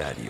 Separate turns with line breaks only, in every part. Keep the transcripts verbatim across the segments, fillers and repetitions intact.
Diario.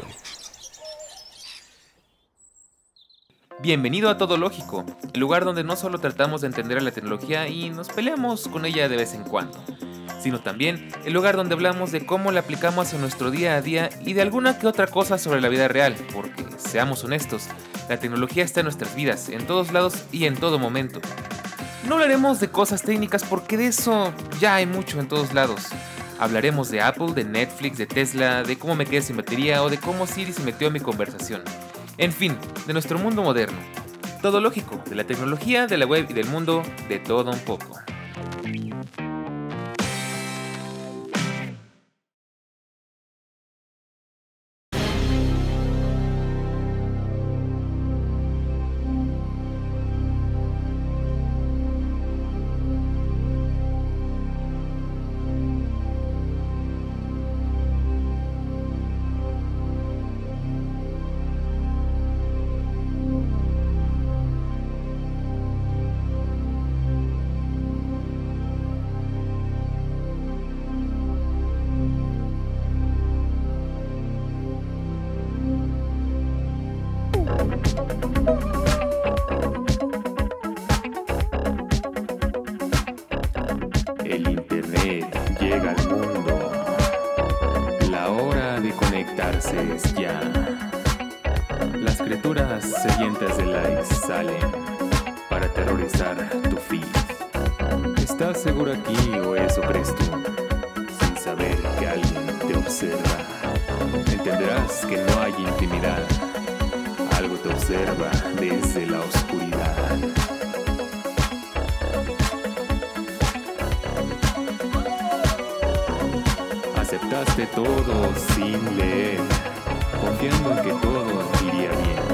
Bienvenido a Todo Lógico, el lugar donde no solo tratamos de entender a la tecnología y nos peleamos con ella de vez en cuando, sino también el lugar donde hablamos de cómo la aplicamos en nuestro día a día y de alguna que otra cosa sobre la vida real, porque, seamos honestos, la tecnología está en nuestras vidas, en todos lados y en todo momento. No hablaremos de cosas técnicas porque de eso ya hay mucho en todos lados. Hablaremos de Apple, de Netflix, de Tesla, de cómo me quedé sin batería o de cómo Siri se metió en mi conversación. En fin, de nuestro mundo moderno. Todo lógico, de la tecnología, de la web y del mundo, de todo un poco.
El internet llega al mundo. La hora de conectarse es ya. Las criaturas sedientas de likes salen para aterrorizar tu feed. ¿Estás seguro aquí o eso crees tú? Sin saber que alguien te observa, entenderás que no hay intimidad. Algo te observa desde la oscuridad. Aceptaste todo sin leer, confiando en que todo iría bien.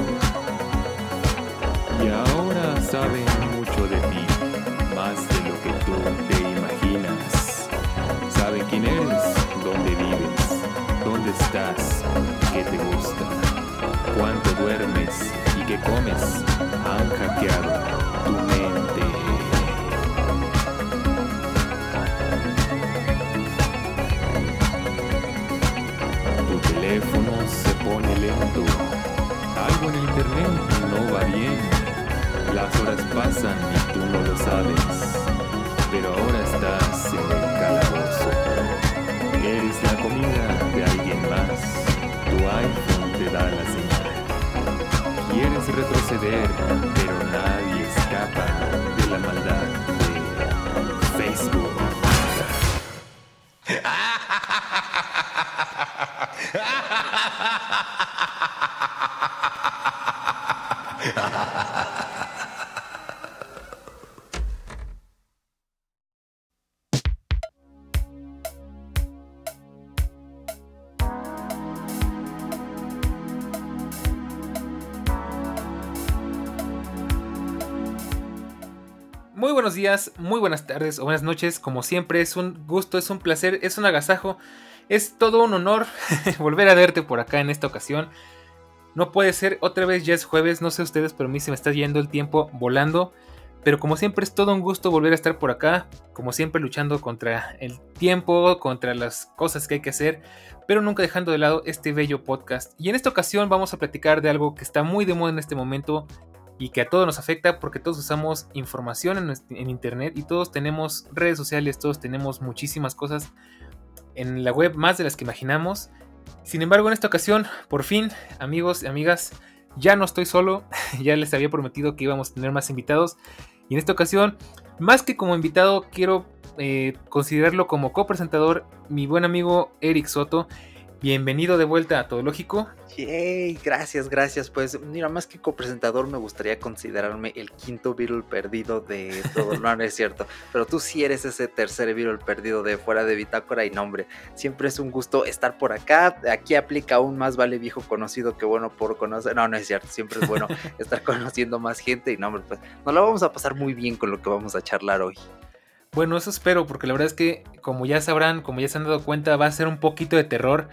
Y ahora saben mucho de ti, más de lo que tú te imaginas. Saben quién eres, dónde vives, dónde estás, qué te gusta, cuánto duermes y qué comes. Han hackeado tu mente. Tu teléfono se pone lento. Algo en el internet no va bien. Las horas pasan y tú no lo sabes. Pero ahora estás en el calabozo. Eres la comida de alguien más. Tu iPhone te da la señal. Quieres retroceder, pero nadie escapa de la maldad de Facebook.
Muy buenos días, muy buenas tardes o buenas noches, como siempre es un gusto, es un placer, es un agasajo, es todo un honor volver a verte por acá en esta ocasión. No puede ser, otra vez ya es jueves, no sé ustedes, pero a mí se me está yendo el tiempo volando. Pero como siempre es todo un gusto volver a estar por acá, como siempre luchando contra el tiempo, contra las cosas que hay que hacer, pero nunca dejando de lado este bello podcast. Y en esta ocasión vamos a platicar de algo que está muy de moda en este momento y que a todos nos afecta porque todos usamos información en, nuestro, en internet y todos tenemos redes sociales, todos tenemos muchísimas cosas en la web, más de las que imaginamos. Sin embargo, en esta ocasión, por fin, amigos y amigas, ya no estoy solo, ya les había prometido que íbamos a tener más invitados. Y en esta ocasión, más que como invitado, quiero eh, considerarlo como copresentador, mi buen amigo Eric Soto. Bienvenido de vuelta a Todo Lógico.
Yay, gracias, gracias. Pues mira, más que copresentador me gustaría considerarme el quinto Beatle perdido de todo. No, no es cierto, pero tú sí eres ese tercer Beatle perdido de fuera de Bitácora. Y no, hombre, siempre es un gusto estar por acá. Aquí aplica aún más vale viejo conocido que bueno por conocer. No, no es cierto, siempre es bueno estar conociendo más gente. Y no, hombre, pues nos la vamos a pasar muy bien con lo que vamos a charlar hoy.
Bueno, eso espero, porque la verdad es que, como ya sabrán, como ya se han dado cuenta, va a ser un poquito de terror.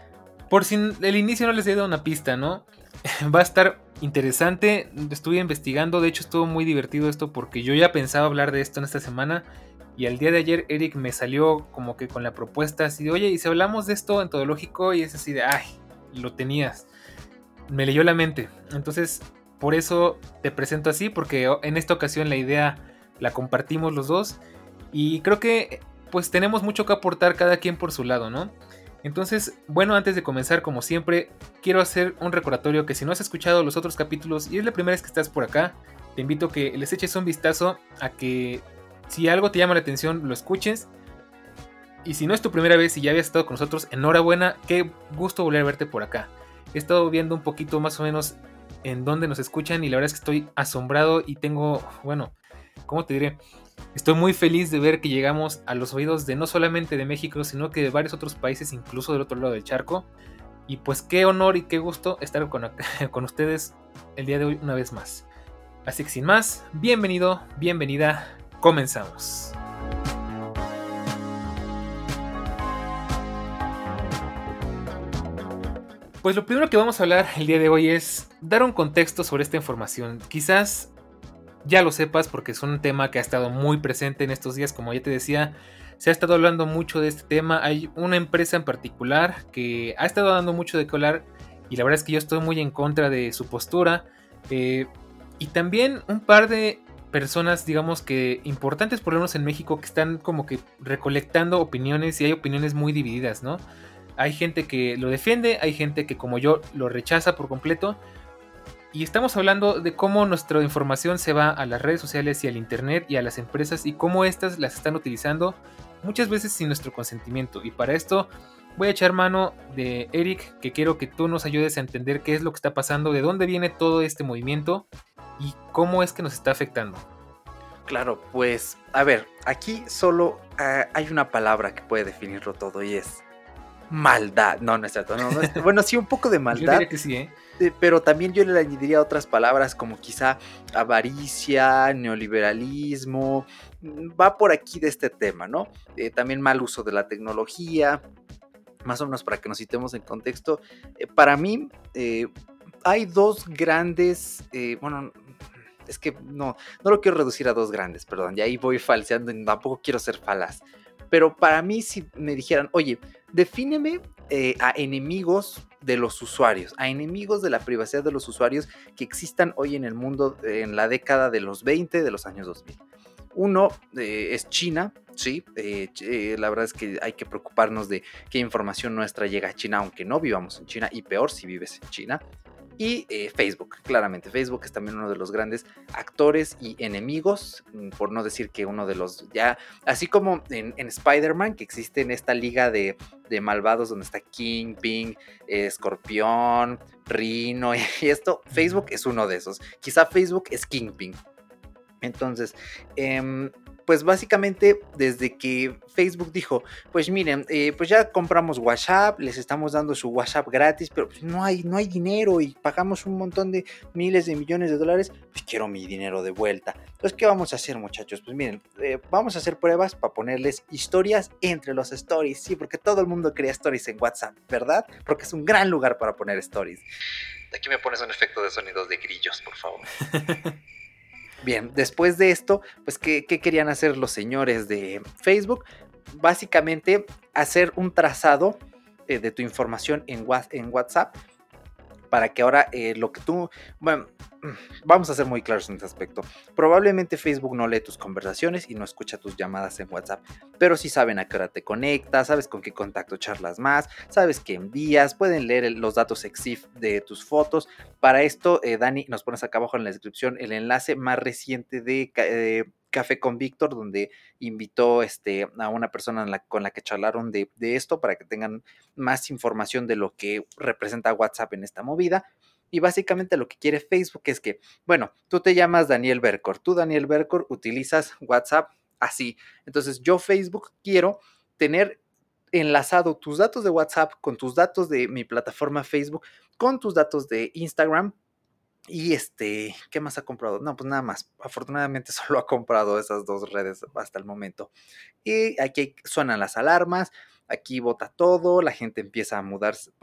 Por si el inicio no les he dado una pista, ¿no? Va a estar interesante. Estuve investigando, de hecho estuvo muy divertido esto porque yo ya pensaba hablar de esto en esta semana. Y al día de ayer Eric me salió como que con la propuesta así de, oye, ¿y si hablamos de esto en Todo Lógico? Y es así de, ay, lo tenías. Me leyó la mente. Entonces, por eso te presento así, porque en esta ocasión la idea la compartimos los dos. Y creo que pues tenemos mucho que aportar cada quien por su lado, ¿no? Entonces, bueno, antes de comenzar, como siempre, quiero hacer un recordatorio que si no has escuchado los otros capítulos y es la primera vez que estás por acá, te invito a que les eches un vistazo, a que si algo te llama la atención, lo escuches. Y si no es tu primera vez y ya habías estado con nosotros, enhorabuena, qué gusto volver a verte por acá. He estado viendo un poquito más o menos en dónde nos escuchan y la verdad es que estoy asombrado y tengo, bueno, ¿cómo te diré? Estoy muy feliz de ver que llegamos a los oídos de no solamente de México, sino que de varios otros países, incluso del otro lado del charco. Y pues qué honor y qué gusto estar con, con ustedes el día de hoy una vez más. Así que sin más, bienvenido, bienvenida, comenzamos. Pues lo primero que vamos a hablar el día de hoy es dar un contexto sobre esta información. Quizás ya lo sepas porque es un tema que ha estado muy presente en estos días, como ya te decía, se ha estado hablando mucho de este tema. Hay una empresa en particular que ha estado dando mucho de qué hablar y la verdad es que yo estoy muy en contra de su postura. Eh, y también un par de personas, digamos que importantes por lo menos en México, que están como que recolectando opiniones y hay opiniones muy divididas, ¿no? Hay gente que lo defiende, hay gente que como yo lo rechaza por completo. Y estamos hablando de cómo nuestra información se va a las redes sociales y al internet y a las empresas y cómo estas las están utilizando muchas veces sin nuestro consentimiento. Y para esto voy a echar mano de Eric, que quiero que tú nos ayudes a entender qué es lo que está pasando, de dónde viene todo este movimiento y cómo es que nos está afectando.
Claro, pues, a ver, aquí solo uh, hay una palabra que puede definirlo todo y es maldad. No, no es cierto. No, no es, bueno, sí, un poco de maldad.
Yo diría que sí, ¿eh?
Eh, pero también yo le añadiría otras palabras como quizá avaricia, neoliberalismo. Va por aquí de este tema, ¿no? Eh, también mal uso de la tecnología. Más o menos para que nos citemos en contexto. Eh, para mí, eh, hay dos grandes. Eh, bueno. Es que no, no lo quiero reducir a dos grandes, perdón. Y ahí voy falseando y tampoco quiero ser falaz. Pero para mí, si me dijeran, oye, defíneme eh, a enemigos de los usuarios, a enemigos de la privacidad de los usuarios que existan hoy en el mundo eh, en la década de los veinte, de los años dos mil. Uno eh, es China, sí, eh, eh, la verdad es que hay que preocuparnos de qué información nuestra llega a China, aunque no vivamos en China, y peor si vives en China. Y eh, Facebook, claramente, Facebook es también uno de los grandes actores y enemigos, por no decir que uno de los, ya, así como en, en Spider-Man, que existe en esta liga de, de malvados donde está Kingpin, eh, Escorpión, Rhino y esto, Facebook es uno de esos, quizá Facebook es Kingpin. Entonces, eh, pues básicamente desde que Facebook dijo, pues miren, eh, pues ya compramos WhatsApp, les estamos dando su WhatsApp gratis, pero pues no hay, no hay dinero y pagamos un montón de miles de millones de dólares, pues quiero mi dinero de vuelta. Entonces, ¿qué vamos a hacer, muchachos? Pues miren, eh, vamos a hacer pruebas para ponerles historias entre los stories, sí, porque todo el mundo crea stories en WhatsApp, ¿verdad? Porque es un gran lugar para poner stories. Aquí me pones un efecto de sonidos de grillos, por favor. Bien, después de esto, pues, ¿qué, ¿qué querían hacer los señores de Facebook? Básicamente, hacer un trazado eh, de tu información en, en WhatsApp para que ahora eh, lo que tú... Bueno, vamos a ser muy claros en este aspecto. Probablemente Facebook no lee tus conversaciones y no escucha tus llamadas en WhatsApp, pero sí saben a qué hora te conectas, sabes con qué contacto charlas más, sabes qué envías, pueden leer el, los datos EXIF de tus fotos. Para esto, eh, Dani, nos pones acá abajo en la descripción el enlace más reciente de... Eh, Café con Víctor, donde invitó este, a una persona en la, con la que charlaron de, de esto para que tengan más información de lo que representa WhatsApp en esta movida. Y básicamente lo que quiere Facebook es que, bueno, tú te llamas Daniel Bercor, tú Daniel Bercor utilizas WhatsApp así. Entonces yo Facebook quiero tener enlazado tus datos de WhatsApp con tus datos de mi plataforma Facebook, con tus datos de Instagram. Y este, ¿qué más ha comprado? No, pues nada más. Afortunadamente solo ha comprado esas dos redes hasta el momento. Y aquí suenan las alarmas, aquí bota todo, la gente empieza a mudarse, bueno,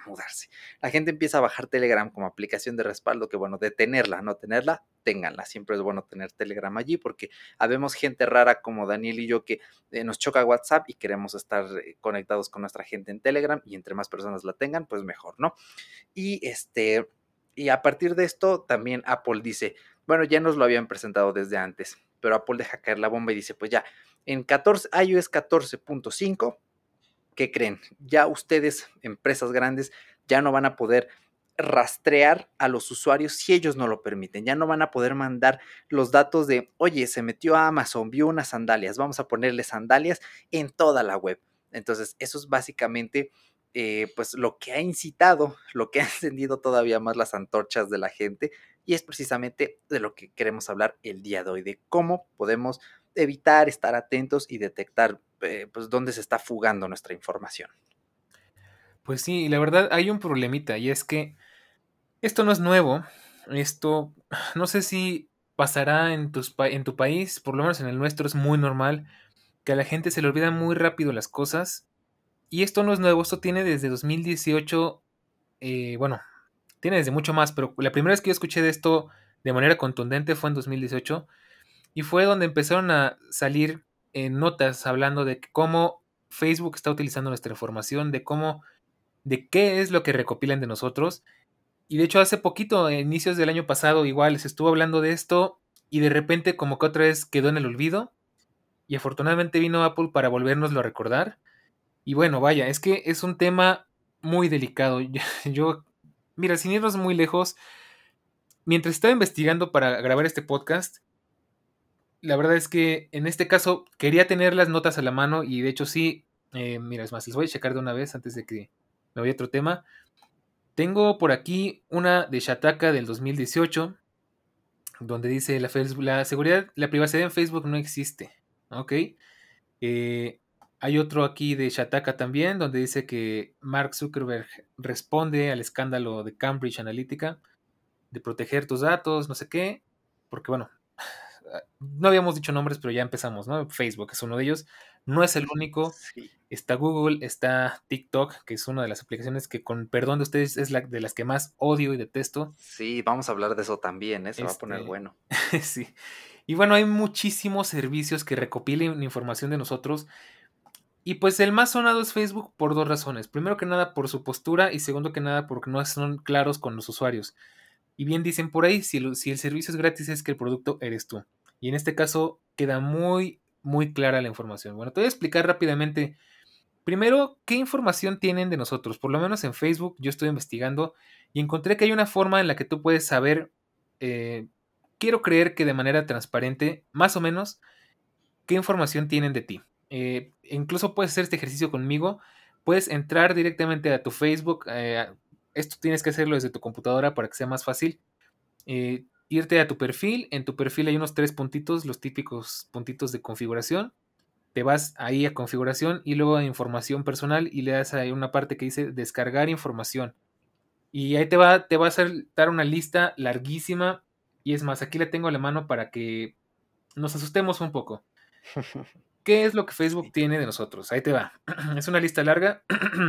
mudarse. La gente empieza a bajar Telegram como aplicación de respaldo, que bueno, de tenerla, no tenerla, ténganla. Siempre es bueno tener Telegram allí porque habemos gente rara como Daniel y yo que eh, nos choca WhatsApp y queremos estar eh, conectados con nuestra gente en Telegram, y entre más personas la tengan, pues mejor, ¿no? Y este, y a partir de esto también Apple dice, bueno, ya nos lo habían presentado desde antes, pero Apple deja caer la bomba y dice, pues ya, en catorce, iOS catorce punto cinco, ¿qué creen? Ya ustedes, empresas grandes, ya no van a poder rastrear a los usuarios si ellos no lo permiten. Ya no van a poder mandar los datos de, oye, se metió a Amazon, vio unas sandalias, vamos a ponerle sandalias en toda la web. Entonces, eso es básicamente eh, pues lo que ha incitado, lo que ha encendido todavía más las antorchas de la gente, y es precisamente de lo que queremos hablar el día de hoy, de cómo podemos evitar, estar atentos y detectar eh, pues dónde se está fugando nuestra información.
Pues sí, la verdad hay un problemita, y es que esto no es nuevo. Esto no sé si pasará en, tus pa- en tu país, por lo menos en el nuestro es muy normal que a la gente se le olvida muy rápido las cosas. Y esto no es nuevo, esto tiene desde dos mil dieciocho, eh, bueno, tiene desde mucho más, pero la primera vez que yo escuché de esto de manera contundente fue en dos mil dieciocho, y fue donde empezaron a salir eh, notas hablando de cómo Facebook está utilizando nuestra información, de cómo, de qué es lo que recopilan de nosotros. Y de hecho hace poquito, a inicios del año pasado, igual se estuvo hablando de esto y de repente como que otra vez quedó en el olvido, y afortunadamente vino Apple para volvérnoslo a recordar. Y bueno, vaya, es que es un tema muy delicado. Yo, mira, sin irnos muy lejos, mientras estaba investigando para grabar este podcast, la verdad es que en este caso quería tener las notas a la mano, y de hecho sí, eh, mira, es más, les voy a checar de una vez antes de que me vaya a otro tema. Tengo por aquí una de Shataka del dos mil dieciocho, donde dice la, Facebook, la seguridad, la privacidad en Facebook no existe. Ok. Eh, Hay otro aquí de Shataka también, donde dice que Mark Zuckerberg responde al escándalo de Cambridge Analytica, de proteger tus datos, no sé qué, porque bueno, no habíamos dicho nombres, pero ya empezamos, ¿no? Facebook es uno de ellos, no es el único.
Sí.
Está Google, está TikTok, que es una de las aplicaciones que, con perdón de ustedes, es la de las que más odio y detesto.
Sí, vamos a hablar de eso también, ¿eh? Se va a poner
Este,
bueno.
sí. Y bueno, hay muchísimos servicios que recopilan información de nosotros. Y pues el más sonado es Facebook por dos razones. Primero que nada por su postura, y segundo que nada porque no son claros con los usuarios. Y bien dicen por ahí, si el, si el servicio es gratis es que el producto eres tú. Y en este caso queda muy, muy clara la información. Bueno, te voy a explicar rápidamente. Primero, ¿qué información tienen de nosotros? Por lo menos en Facebook yo estoy investigando y encontré que hay una forma en la que tú puedes saber, eh, quiero creer que de manera transparente, más o menos, qué información tienen de ti. Eh, incluso puedes hacer este ejercicio conmigo. Puedes entrar directamente a tu Facebook. Eh, esto tienes que hacerlo desde tu computadora para que sea más fácil. Eh, irte a tu perfil. En tu perfil hay unos tres puntitos, los típicos puntitos de configuración. Te vas ahí a configuración y luego a información personal, y le das ahí una parte que dice descargar información. Y ahí te va, te va a hacer dar una lista larguísima. Y es más, aquí la tengo a la mano para que nos asustemos un poco. ¿Qué es lo que Facebook
Sí.
tiene de nosotros? Ahí te va. Es una lista larga.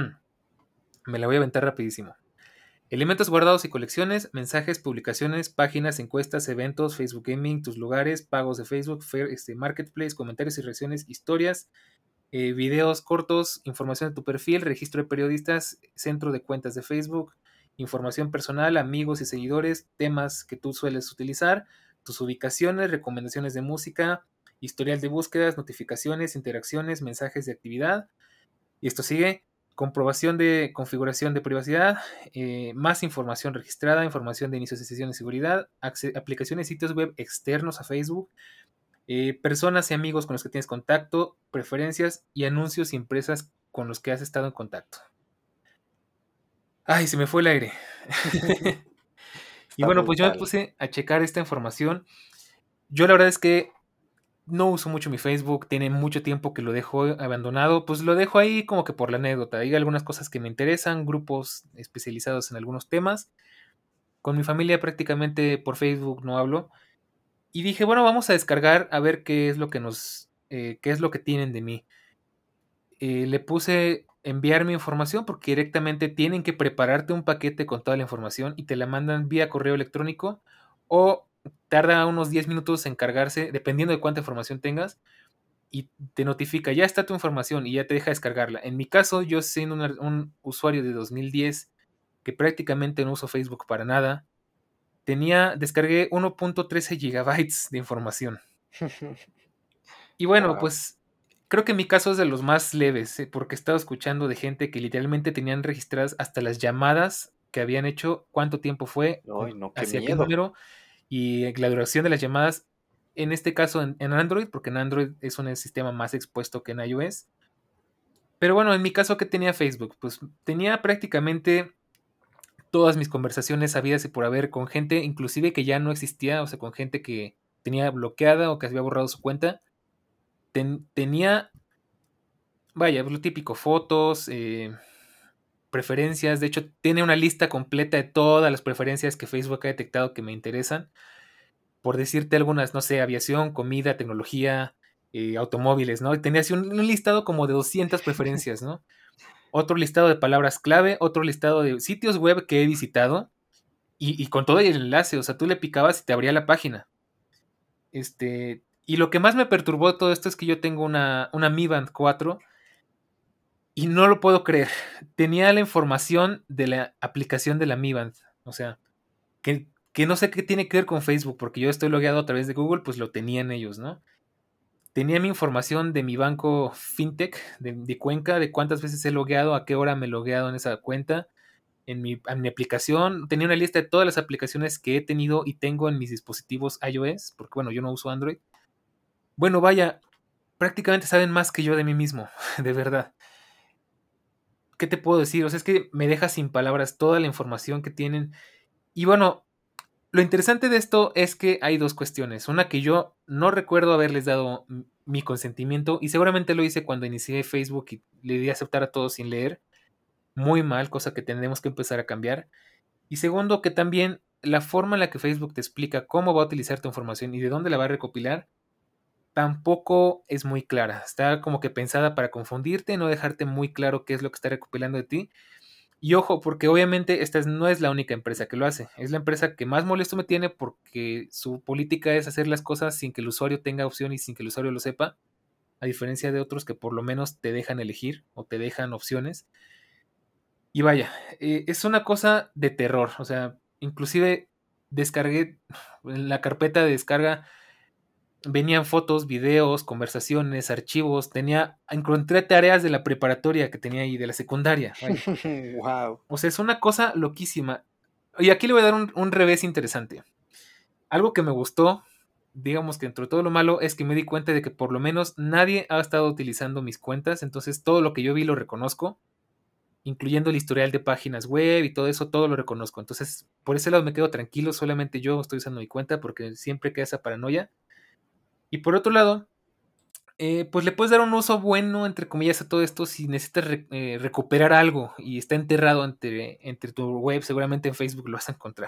Me la voy a aventar rapidísimo. Elementos guardados y colecciones, mensajes, publicaciones, páginas, encuestas, eventos, Facebook Gaming, tus lugares, pagos de Facebook, Fair, este, Marketplace, comentarios y reacciones, historias, eh, videos cortos, información de tu perfil, registro de periodistas, centro de cuentas de Facebook, información personal, amigos y seguidores, temas que tú sueles utilizar, tus ubicaciones, recomendaciones de música, historial de búsquedas, notificaciones, interacciones, mensajes de actividad. Y esto sigue. Comprobación de configuración de privacidad, eh, más información registrada, información de inicio de sesión de seguridad, aplicaciones y sitios web externos a Facebook, eh, personas y amigos con los que tienes contacto, preferencias y anuncios y empresas con los que has estado en contacto. Ay, se me fue el aire. Y
Está
bueno, pues yo me
brutal.
puse a checar esta información. Yo la verdad es que no uso mucho mi Facebook, tiene mucho tiempo que lo dejo abandonado, pues lo dejo ahí como que por la anécdota. Hay algunas cosas que me interesan, grupos especializados en algunos temas. Con mi familia prácticamente por Facebook no hablo. Y dije, bueno, vamos a descargar a ver qué es lo que nos, eh, qué es lo que tienen de mí. Eh, le puse enviar mi información porque directamente tienen que prepararte un paquete con toda la información y te la mandan vía correo electrónico o tarda unos diez minutos en cargarse, dependiendo de cuánta información tengas, y te notifica, ya está tu información y ya te deja descargarla. En mi caso, yo siendo una- un usuario de dos mil diez que prácticamente no uso Facebook para nada, tenía, descargué uno punto trece gigabytes de información. Y bueno,
Wow.
pues creo que mi caso es de los más leves, ¿eh? Porque he estado escuchando de gente que literalmente tenían registradas hasta las llamadas que habían hecho, cuánto tiempo fue, con-
Ay, no, qué
hacia qué
miedo.
número y la duración de las llamadas. En este caso en, en Android, porque en Android es un sistema más expuesto que en iOS. Pero bueno, en mi caso, ¿qué tenía Facebook? Pues tenía prácticamente todas mis conversaciones habidas y por haber con gente, inclusive que ya no existía, o sea, con gente que tenía bloqueada o que había borrado su cuenta. Ten- tenía, vaya, lo típico, fotos, eh, preferencias. De hecho, tiene una lista completa de todas las preferencias que Facebook ha detectado que me interesan. Por decirte algunas, no sé, aviación, comida, tecnología, eh, automóviles, ¿no? Y tenía así un, un listado como de doscientas preferencias, ¿no? Otro listado de palabras clave, otro listado de sitios web que he visitado y, y con todo el enlace, o sea, tú le picabas y te abría la página. Este, y lo que más me perturbó de todo esto es que yo tengo una, una Mi Band cuatro y no lo puedo creer. Tenía la información de la aplicación de la Mi Band, o sea, que, que no sé qué tiene que ver con Facebook, porque yo estoy logueado a través de Google, pues lo tenían ellos, ¿no? Tenía mi información de mi banco fintech, de, de Cuenca, de cuántas veces he logueado, a qué hora me he logueado en esa cuenta, en mi, en mi aplicación. Tenía una lista de todas las aplicaciones que he tenido y tengo en mis dispositivos iOS, porque bueno, yo no uso Android. Bueno, vaya, prácticamente saben más que yo de mí mismo, de verdad. ¿Qué te puedo decir? O sea, es que me deja sin palabras toda la información que tienen. Y bueno, lo interesante de esto es que hay dos cuestiones. Una que yo no recuerdo haberles dado m- mi consentimiento y seguramente lo hice cuando inicié Facebook y le di a aceptar a todos sin leer. Muy mal, cosa que tenemos que empezar a cambiar. Y segundo, que también la forma en la que Facebook te explica cómo va a utilizar tu información y de dónde la va a recopilar tampoco es muy clara. Está como que pensada para confundirte, no dejarte muy claro qué es lo que está recopilando de ti. Y ojo, porque obviamente esta es- no es la única empresa que lo hace. Es la empresa que más molesto me tiene porque su política es hacer las cosas sin que el usuario tenga opción y sin que el usuario lo sepa, a diferencia de otros que por lo menos te dejan elegir o te dejan opciones. Y vaya, eh, es una cosa de terror. O sea, inclusive descargué en la carpeta de descarga, venían fotos, videos, conversaciones, archivos. Tenía, encontré tareas de la preparatoria que tenía ahí, de la secundaria. Vaya.
Wow.
O sea, es una cosa loquísima. Y aquí le voy a dar un, un revés interesante. Algo que me gustó, digamos que dentro de todo lo malo, es que me di cuenta de que por lo menos nadie ha estado utilizando mis cuentas. Entonces todo lo que yo vi lo reconozco, incluyendo el historial de páginas web y todo eso, todo lo reconozco. Entonces, por ese lado me quedo tranquilo, solamente yo estoy usando mi cuenta porque siempre queda esa paranoia. Y por otro lado, eh, pues le puedes dar un uso bueno, entre comillas, a todo esto si necesitas re- eh, recuperar algo y está enterrado entre, entre tu web, seguramente en Facebook lo vas a encontrar.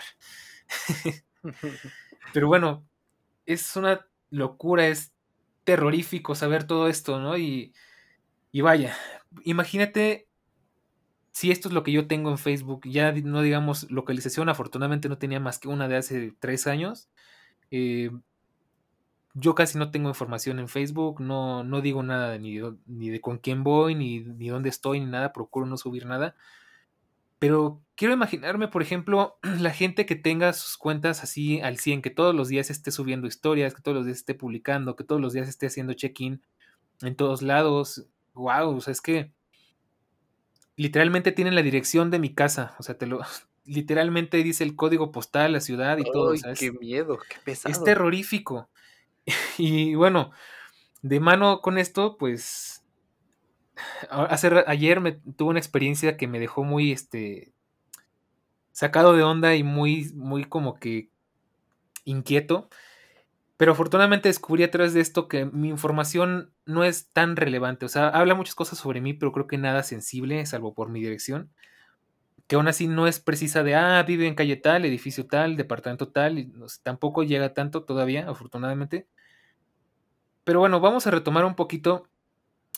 Pero bueno, es una locura, es terrorífico saber todo esto, ¿no? Y, y vaya, imagínate si esto es lo que yo tengo en Facebook, ya di- no digamos localización, afortunadamente no tenía más que una de hace tres años. eh, yo casi no tengo información en Facebook, no, no digo nada de ni, de- ni de con quién voy, ni, ni dónde estoy, ni nada, procuro no subir nada. Pero quiero imaginarme, por ejemplo, la gente que tenga sus cuentas así al cien, que todos los días esté subiendo historias, que todos los días esté publicando, que todos los días esté haciendo check-in en todos lados. Wow, o sea, es que literalmente tienen la dirección de mi casa, o sea, te lo literalmente dice el código postal, la ciudad y todo, o
Ay,
sea,
qué
es,
miedo, qué
es
pesado.
terrorífico. Y bueno, de mano con esto, pues a- hace ra- ayer me tuve una experiencia que me dejó muy este sacado de onda y muy muy como que inquieto, pero afortunadamente descubrí a través de esto que mi información no es tan relevante, o sea, habla muchas cosas sobre mí, pero creo que nada sensible, salvo por mi dirección, que aún así no es precisa de, ah, vive en calle tal, edificio tal, departamento tal, y no sé, tampoco llega tanto todavía, afortunadamente. Pero bueno, vamos a retomar un poquito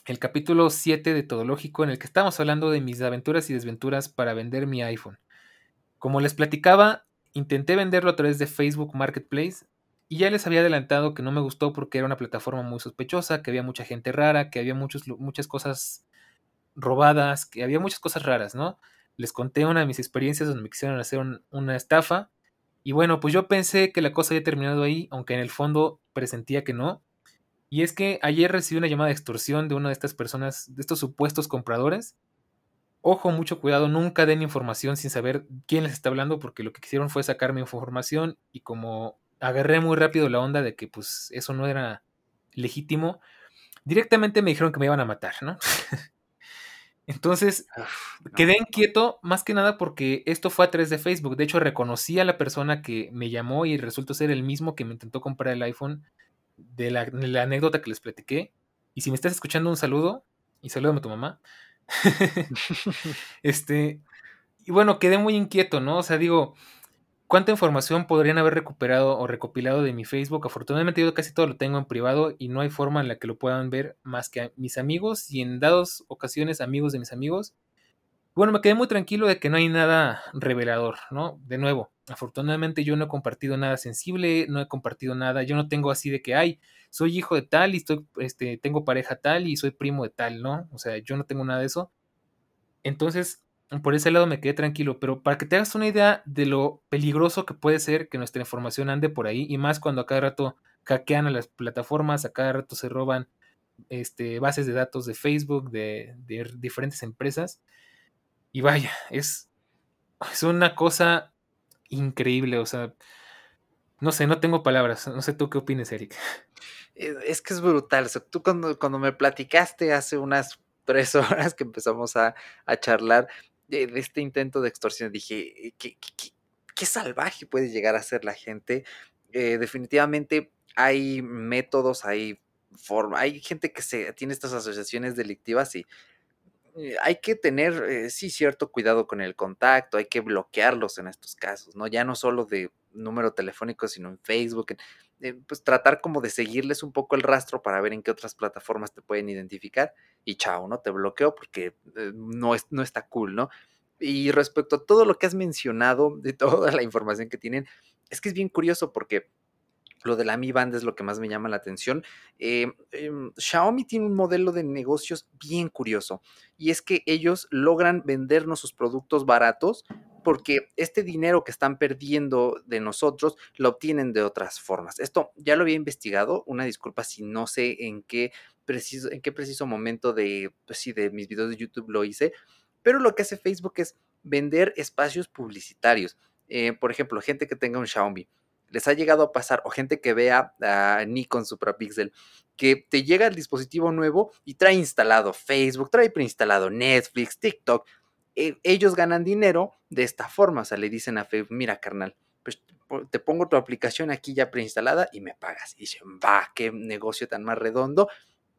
el capítulo siete de Todológico, en el que estamos hablando de mis aventuras y desventuras para vender mi iPhone. Como les platicaba, intenté venderlo a través de Facebook Marketplace y ya les había adelantado que no me gustó porque era una plataforma muy sospechosa, que había mucha gente rara, que había muchos, muchas cosas robadas, que había muchas cosas raras, ¿no? Les conté una de mis experiencias donde me quisieron hacer un, una estafa y bueno, pues yo pensé que la cosa había terminado ahí, aunque en el fondo presentía que no. Y es que ayer recibí una llamada de extorsión de una de estas personas, de estos supuestos compradores. Ojo, mucho cuidado, nunca den información sin saber quién les está hablando, porque lo que quisieron fue sacarme información y como agarré muy rápido la onda de que pues eso no era legítimo, directamente me dijeron que me iban a matar, ¿no? Entonces
Uf, no.
quedé inquieto más que nada porque esto fue a través de Facebook. De hecho, reconocí a la persona que me llamó y resultó ser el mismo que me intentó comprar el iPhone de la, de la anécdota que les platiqué. Y si me estás escuchando, un saludo y salúdame a tu mamá. este, y bueno, quedé muy inquieto, ¿no? O sea, digo, ¿cuánta información podrían haber recuperado o recopilado de mi Facebook? Afortunadamente yo casi todo lo tengo en privado y no hay forma en la que lo puedan ver más que a mis amigos y en dadas ocasiones amigos de mis amigos. Bueno, me quedé muy tranquilo de que no hay nada revelador, ¿no? De nuevo, afortunadamente yo no he compartido nada sensible, no he compartido nada, yo no tengo así de que, ay, soy hijo de tal y estoy, este, tengo pareja tal y soy primo de tal, ¿no? O sea, yo no tengo nada de eso. Entonces, por ese lado me quedé tranquilo, pero para que te hagas una idea de lo peligroso que puede ser que nuestra información ande por ahí, y más cuando a cada rato hackean a las plataformas, a cada rato se roban este, bases de datos de Facebook, de, de diferentes empresas, y vaya, es, es una cosa increíble, o sea, no sé, no tengo palabras, no sé tú qué opinas, Eric.
Eh, Es que es brutal. O sea, tú cuando, cuando me platicaste hace unas tres horas que empezamos a, a charlar de, de este intento de extorsión, dije, eh, ¿qué, qué, qué- qué salvaje puede llegar a ser la gente? Eh, definitivamente hay métodos, hay forma, hay gente que se tiene estas asociaciones delictivas y eh, hay que tener, eh, sí, cierto cuidado con el contacto, hay que bloquearlos en estos casos, ¿no? Ya no solo de número telefónico, sino en Facebook, en- eh, pues tratar como de seguirles un poco el rastro para ver en qué otras plataformas te pueden identificar y chao, ¿no? Te bloqueo porque eh, no, es, no está cool, ¿no? Y respecto a todo lo que has mencionado, de toda la información que tienen, es que es bien curioso porque lo de la Mi Band es lo que más me llama la atención. Eh, em, Xiaomi tiene un modelo de negocios bien curioso y es que ellos logran vendernos sus productos baratos porque este dinero que están perdiendo de nosotros lo obtienen de otras formas. Esto ya lo había investigado, una disculpa si no sé en qué preciso, en qué preciso momento de, pues sí, de mis videos de YouTube lo hice, pero lo que hace Facebook es vender espacios publicitarios. Eh, por ejemplo, gente que tenga un Xiaomi les ha llegado a pasar, o gente que vea a Nikon Suprapixel, que te llega el dispositivo nuevo y trae instalado Facebook, trae preinstalado Netflix, TikTok. Eh, ellos ganan dinero de esta forma, o sea, le dicen a Facebook, mira, carnal, pues te pongo tu aplicación aquí ya preinstalada y me pagas. Y dicen, va, qué negocio tan más redondo.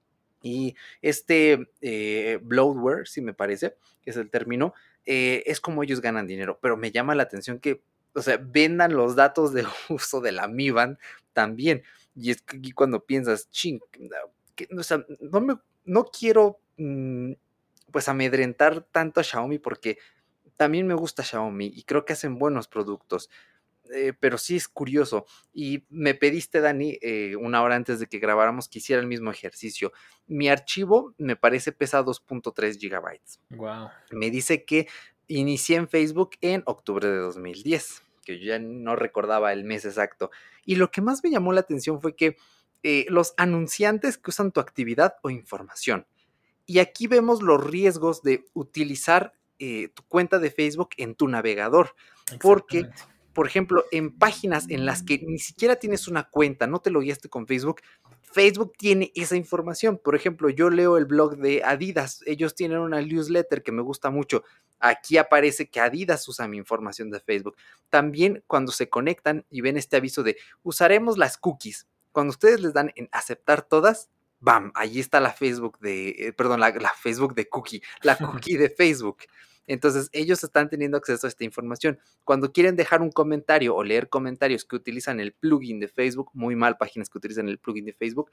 Y este eh, bloatware, si me parece, que es el término, eh, es como ellos ganan dinero. Pero me llama la atención que, o sea, vendan los datos de uso de la Mi Band también. Y es que aquí cuando piensas, ching, que, o sea, no, me, no quiero mm, pues amedrentar tanto a Xiaomi porque también me gusta Xiaomi y creo que hacen buenos productos. Eh, pero sí es curioso. Y me pediste, Dani, eh, una hora antes de que grabáramos que hiciera el mismo ejercicio. Mi archivo me parece pesa dos punto tres gigabytes.
Wow.
Me dice que inicié en Facebook en octubre de dos mil diez, que yo ya no recordaba el mes exacto. Y lo que más me llamó la atención fue que eh, los anunciantes que usan tu actividad o información. Y aquí vemos los riesgos de utilizar eh, tu cuenta de Facebook en tu navegador, porque,
Exactamente.
por ejemplo, en páginas en las que ni siquiera tienes una cuenta, no te lo guiaste con Facebook, Facebook tiene esa información. Por ejemplo, yo leo el blog de Adidas, ellos tienen una newsletter que me gusta mucho. Aquí aparece que Adidas usa mi información de Facebook. También cuando se conectan y ven este aviso de usaremos las cookies, cuando ustedes les dan en aceptar todas, bam, ahí está la Facebook de, eh, perdón, la, la Facebook de cookie, la cookie de Facebook. Entonces, ellos están teniendo acceso a esta información. Cuando quieren dejar un comentario o leer comentarios que utilizan el plugin de Facebook, muy mal páginas que utilizan el plugin de Facebook,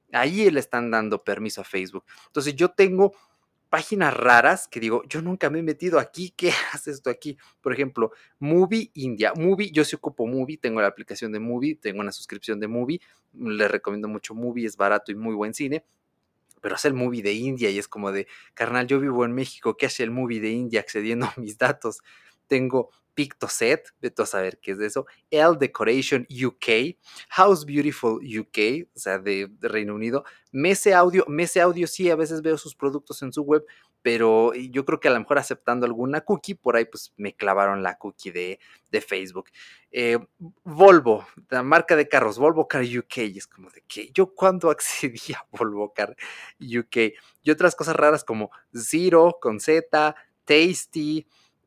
Ahí le están dando permiso a Facebook. Entonces yo tengo páginas raras que digo, yo nunca me he metido aquí, ¿qué hace esto aquí? Por ejemplo, Movie India. Movie, yo sí ocupo Movie, tengo la aplicación de Movie, tengo una suscripción de Movie, les recomiendo mucho Movie, es barato y muy buen cine, pero es el Movie de India y es como de, carnal, yo vivo en México, ¿qué hace el Movie de India accediendo a mis datos? Tengo Pictoset, vete a saber qué es de eso, L Decoration U K, House Beautiful U K, o sea, de, de Reino Unido, Mese Audio, Mese Audio sí, a veces veo sus productos en su web, pero yo creo que a lo mejor aceptando alguna cookie, por ahí pues me clavaron la cookie de, de Facebook. Eh, Volvo, la marca de carros, Volvo Car U K, y es como de que yo cuando accedí a Volvo Car U K, y otras cosas raras como Zero con Z, Tasty,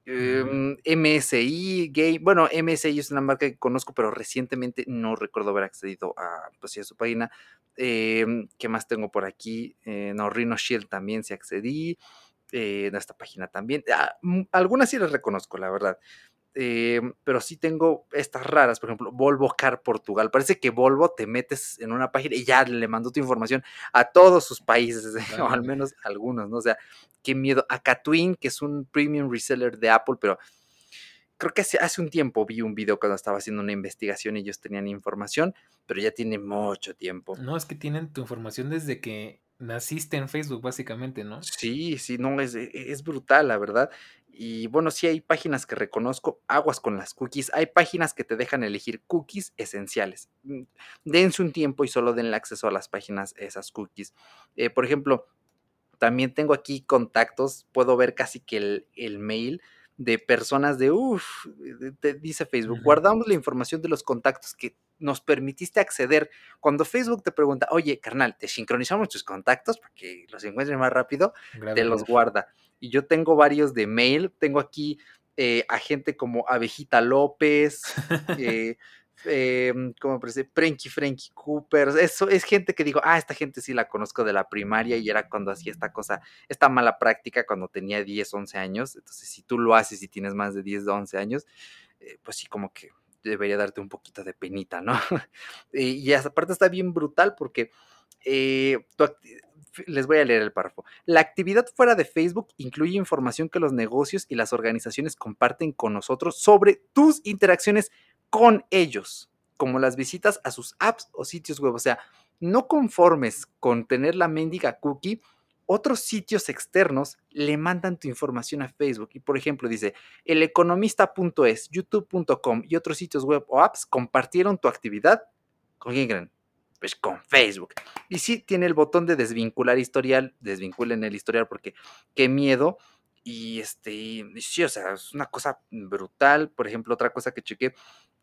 Mm.
Um, M S I, Gay, bueno, M S I es una marca que conozco, pero recientemente no recuerdo haber accedido a, pues, sí, a su página. Eh, ¿Qué más tengo por aquí? Eh, no, Rhino Shield también se accedí, eh, en esta página también. Ah, m- algunas sí las reconozco, la verdad. Eh, pero sí tengo estas raras, por ejemplo, Volvo Car Portugal. Parece que Volvo te metes en una página y ya le mandó tu información a todos sus países, o al
Válgame.
menos algunos, ¿no? O sea, qué miedo. A Catwin, que es un premium reseller de Apple, pero creo que hace, hace un tiempo vi un video cuando estaba haciendo una investigación y ellos tenían información, pero ya tiene mucho tiempo.
No, es que tienen tu información desde que naciste en Facebook, básicamente, ¿no?
Sí, sí, no, es, e- es brutal, la verdad. Y bueno, sí hay páginas que reconozco, aguas con las cookies. Hay páginas que te dejan elegir cookies esenciales. Mm, Dense un tiempo y solo denle acceso a las páginas, esas cookies. Eh, por ejemplo, también tengo aquí contactos, puedo ver casi que el, el mail de personas de, uff, te dice Facebook,
Ujú.
guardamos la información de los contactos que nos permitiste acceder. Cuando Facebook te pregunta, oye, carnal, te sincronizamos tus contactos para que los encuentres más rápido,
Grave
te los
error.
guarda. Y yo tengo varios de mail, tengo aquí eh, a gente como Abejita López, eh, eh, como parece, Frankie Frankie Cooper, eso es gente que digo, ah, esta gente sí la conozco de la primaria y era cuando hacía esta cosa, esta mala práctica cuando tenía diez once años, entonces si tú lo haces y tienes más de diez once años, eh, pues sí como que debería darte un poquito de penita, ¿no? y, y aparte está bien brutal porque eh, tu les voy a leer el párrafo. La actividad fuera de Facebook incluye información que los negocios y las organizaciones comparten con nosotros sobre tus interacciones con ellos, como las visitas a sus apps o sitios web. O sea, no conformes con tener la mendiga cookie, otros sitios externos le mandan tu información a Facebook. Y por ejemplo, dice, eleconomista.es, youtube punto com y otros sitios web o apps compartieron tu actividad. ¿Con quién creen? Pues con Facebook. Y sí, tiene el botón de desvincular historial, desvinculen el historial porque qué miedo. Y este, y sí, o sea, es una cosa brutal. Por ejemplo, otra cosa que chequé,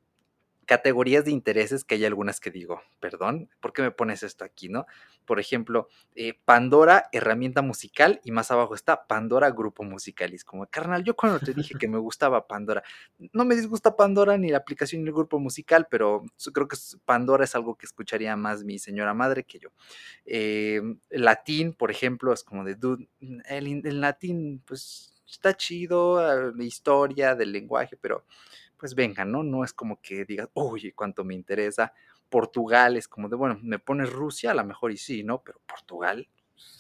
categorías de intereses, que hay algunas que digo, perdón, ¿por qué me pones esto aquí, no? Por ejemplo, eh, Pandora, herramienta musical, y más abajo está Pandora, grupo musical. Y es como, carnal, yo cuando te dije que me gustaba Pandora, no me disgusta Pandora ni la aplicación ni el grupo musical, pero creo que Pandora es algo que escucharía más mi señora madre que yo. Eh, latín, por ejemplo, es como de, dude, el, el latín, pues está chido, la historia del lenguaje, pero pues venga, ¿no? No es como que digas, oye, cuánto me interesa. Portugal es como de, bueno, me pones Rusia, a lo mejor y sí, ¿no? Pero Portugal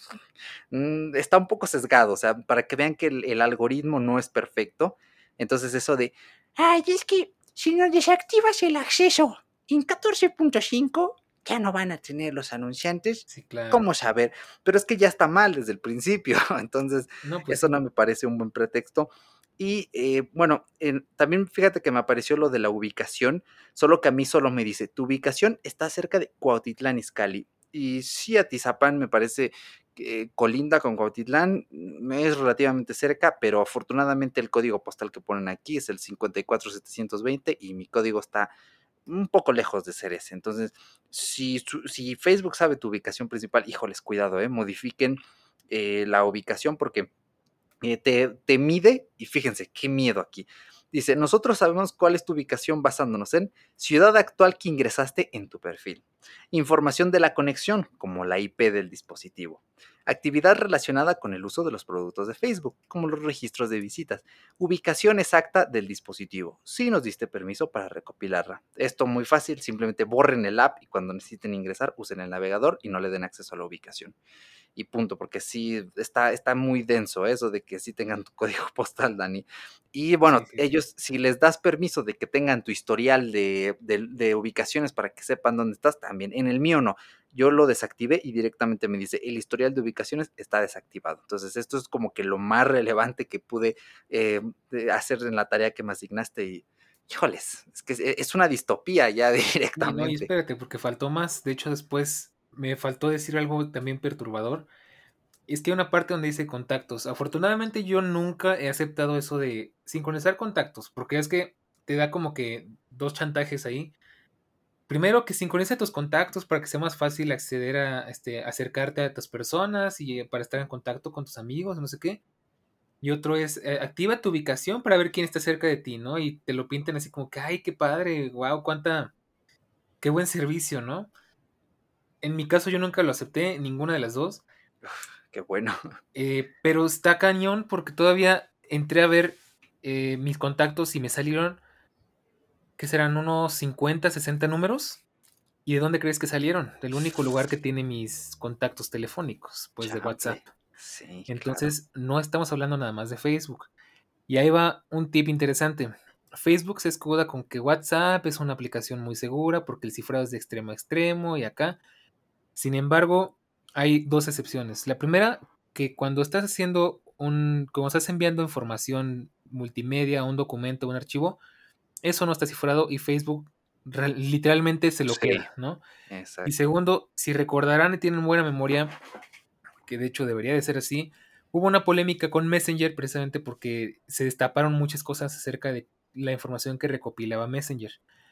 mm, está un poco sesgado, o sea, para que vean que el, el algoritmo no es perfecto. Entonces eso de, ay, es que si no desactivas el acceso en catorce punto cinco, ya no van a tener los anunciantes.
Sí, claro.
¿Cómo saber? Pero es que ya está mal desde el principio, entonces
No, pues
eso
sí.
no me parece un buen pretexto. Y eh, bueno, en- también fíjate que me apareció lo de la ubicación, solo que a mí solo me dice, tu ubicación está cerca de Cuautitlán Izcalli. Y sí, Atizapán me parece que colinda con Cuautitlán, mm, es relativamente cerca, pero afortunadamente el código postal que ponen aquí es el cincuenta y cuatro setecientos veinte y mi código está un poco lejos de ser ese. Entonces, si, si Facebook sabe tu ubicación principal, híjoles, cuidado, eh, modifiquen eh, la ubicación porque eh, te, te mide y fíjense, qué miedo aquí. Dice, nosotros sabemos cuál es tu ubicación basándonos en ciudad actual que ingresaste en tu perfil, información de la conexión, como la I P del dispositivo, Actividad relacionada con el uso de los productos de Facebook, como los registros de visitas. Ubicación exacta del dispositivo, si nos diste permiso para recopilarla. Esto muy fácil, simplemente borren el app y cuando necesiten ingresar usen el navegador y no le den acceso a la ubicación. Y punto, porque sí está, está muy denso eso de que sí tengan tu código postal, Dani. Y
Sí,
bueno,
sí, sí.
ellos, si les das permiso de que tengan tu historial de, de, de ubicaciones para que sepan dónde estás, también. En el mío no. Yo lo desactivé y directamente me dice, el historial de ubicaciones está desactivado. Entonces, esto es como que lo más relevante que pude eh, hacer en la tarea que me asignaste y, híjoles, es que es, es una distopía ya
Sí, no, y
directamente.
espérate, porque faltó más. De hecho, después me faltó decir algo también perturbador. Es que hay una parte donde dice contactos. Afortunadamente yo nunca he aceptado eso de sincronizar contactos, porque es que te da como que dos chantajes ahí. Primero, que sincronice tus contactos para que sea más fácil acceder a, este, acercarte a tus personas y eh, para estar en contacto con tus amigos, no sé qué. Y otro es, eh, activa tu ubicación para ver quién está cerca de ti, ¿no? Y te lo pinten así como que, ay, qué padre, wow, cuánta, qué buen servicio, ¿no? En mi caso yo nunca lo acepté, ninguna de las dos.
Qué bueno.
Eh, pero está cañón porque todavía entré a ver eh, mis contactos y me salieron, que serán unos cincuenta, sesenta números. ¿Y de dónde crees que salieron? Del único lugar que tiene mis contactos telefónicos, pues de WhatsApp.
Chanfle. Sí, claro.
Entonces, no estamos hablando nada más de Facebook. Y ahí va un tip interesante. Facebook se escuda con que WhatsApp es una aplicación muy segura porque el cifrado es de extremo a extremo y acá. Sin embargo, hay dos excepciones. La primera, que cuando estás haciendo un, como estás enviando información multimedia, un documento, un archivo, eso no está cifrado y Facebook re- literalmente se lo
Sí,
queda, ¿no? Y
exacto.
segundo, si recordarán y tienen buena memoria, que de hecho debería de ser así, hubo una polémica con Messenger precisamente porque se destaparon muchas cosas acerca de la información que recopilaba Messenger.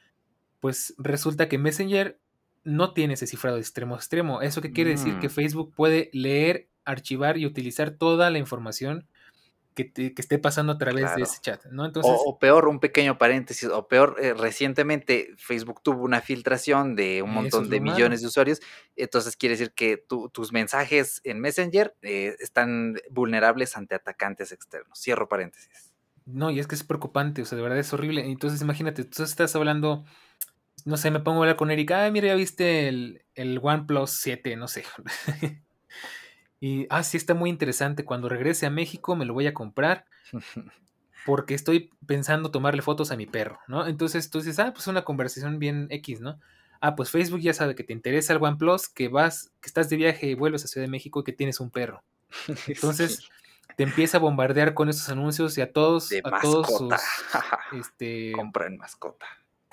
Pues resulta que Messenger no tiene ese cifrado de extremo a extremo. ¿Eso qué quiere decir? Que
Mm,
Facebook puede leer, archivar y utilizar toda la información que, te- que esté pasando a través de
claro.
ese chat, ¿no?
O,
Entonces,
o peor, un pequeño paréntesis, o peor, eh, recientemente Facebook tuvo una filtración de un
eso
montón
es
de
lo malo.
millones de usuarios, entonces quiere decir que tu- tus mensajes en Messenger eh, están vulnerables ante atacantes externos. Cierro paréntesis.
No, y es que es preocupante, o sea, de verdad es horrible. Entonces, imagínate, tú estás hablando, no sé, me pongo a hablar con Erika, ah, mira, ya viste el, el OnePlus siete, no sé. Y, ah, sí, está muy interesante. Cuando regrese a México me lo voy a comprar porque estoy pensando tomarle fotos a mi perro, ¿no? Entonces tú dices, ah, pues una conversación bien X, ¿no? Ah, pues Facebook ya sabe que te interesa el OnePlus, que vas, que estás de viaje y vuelves a Ciudad de México y que tienes un perro.
Sí,
Entonces te empieza a bombardear con esos anuncios y a todos,
de
a todos
mascota.
sus, este,
Compra en mascota.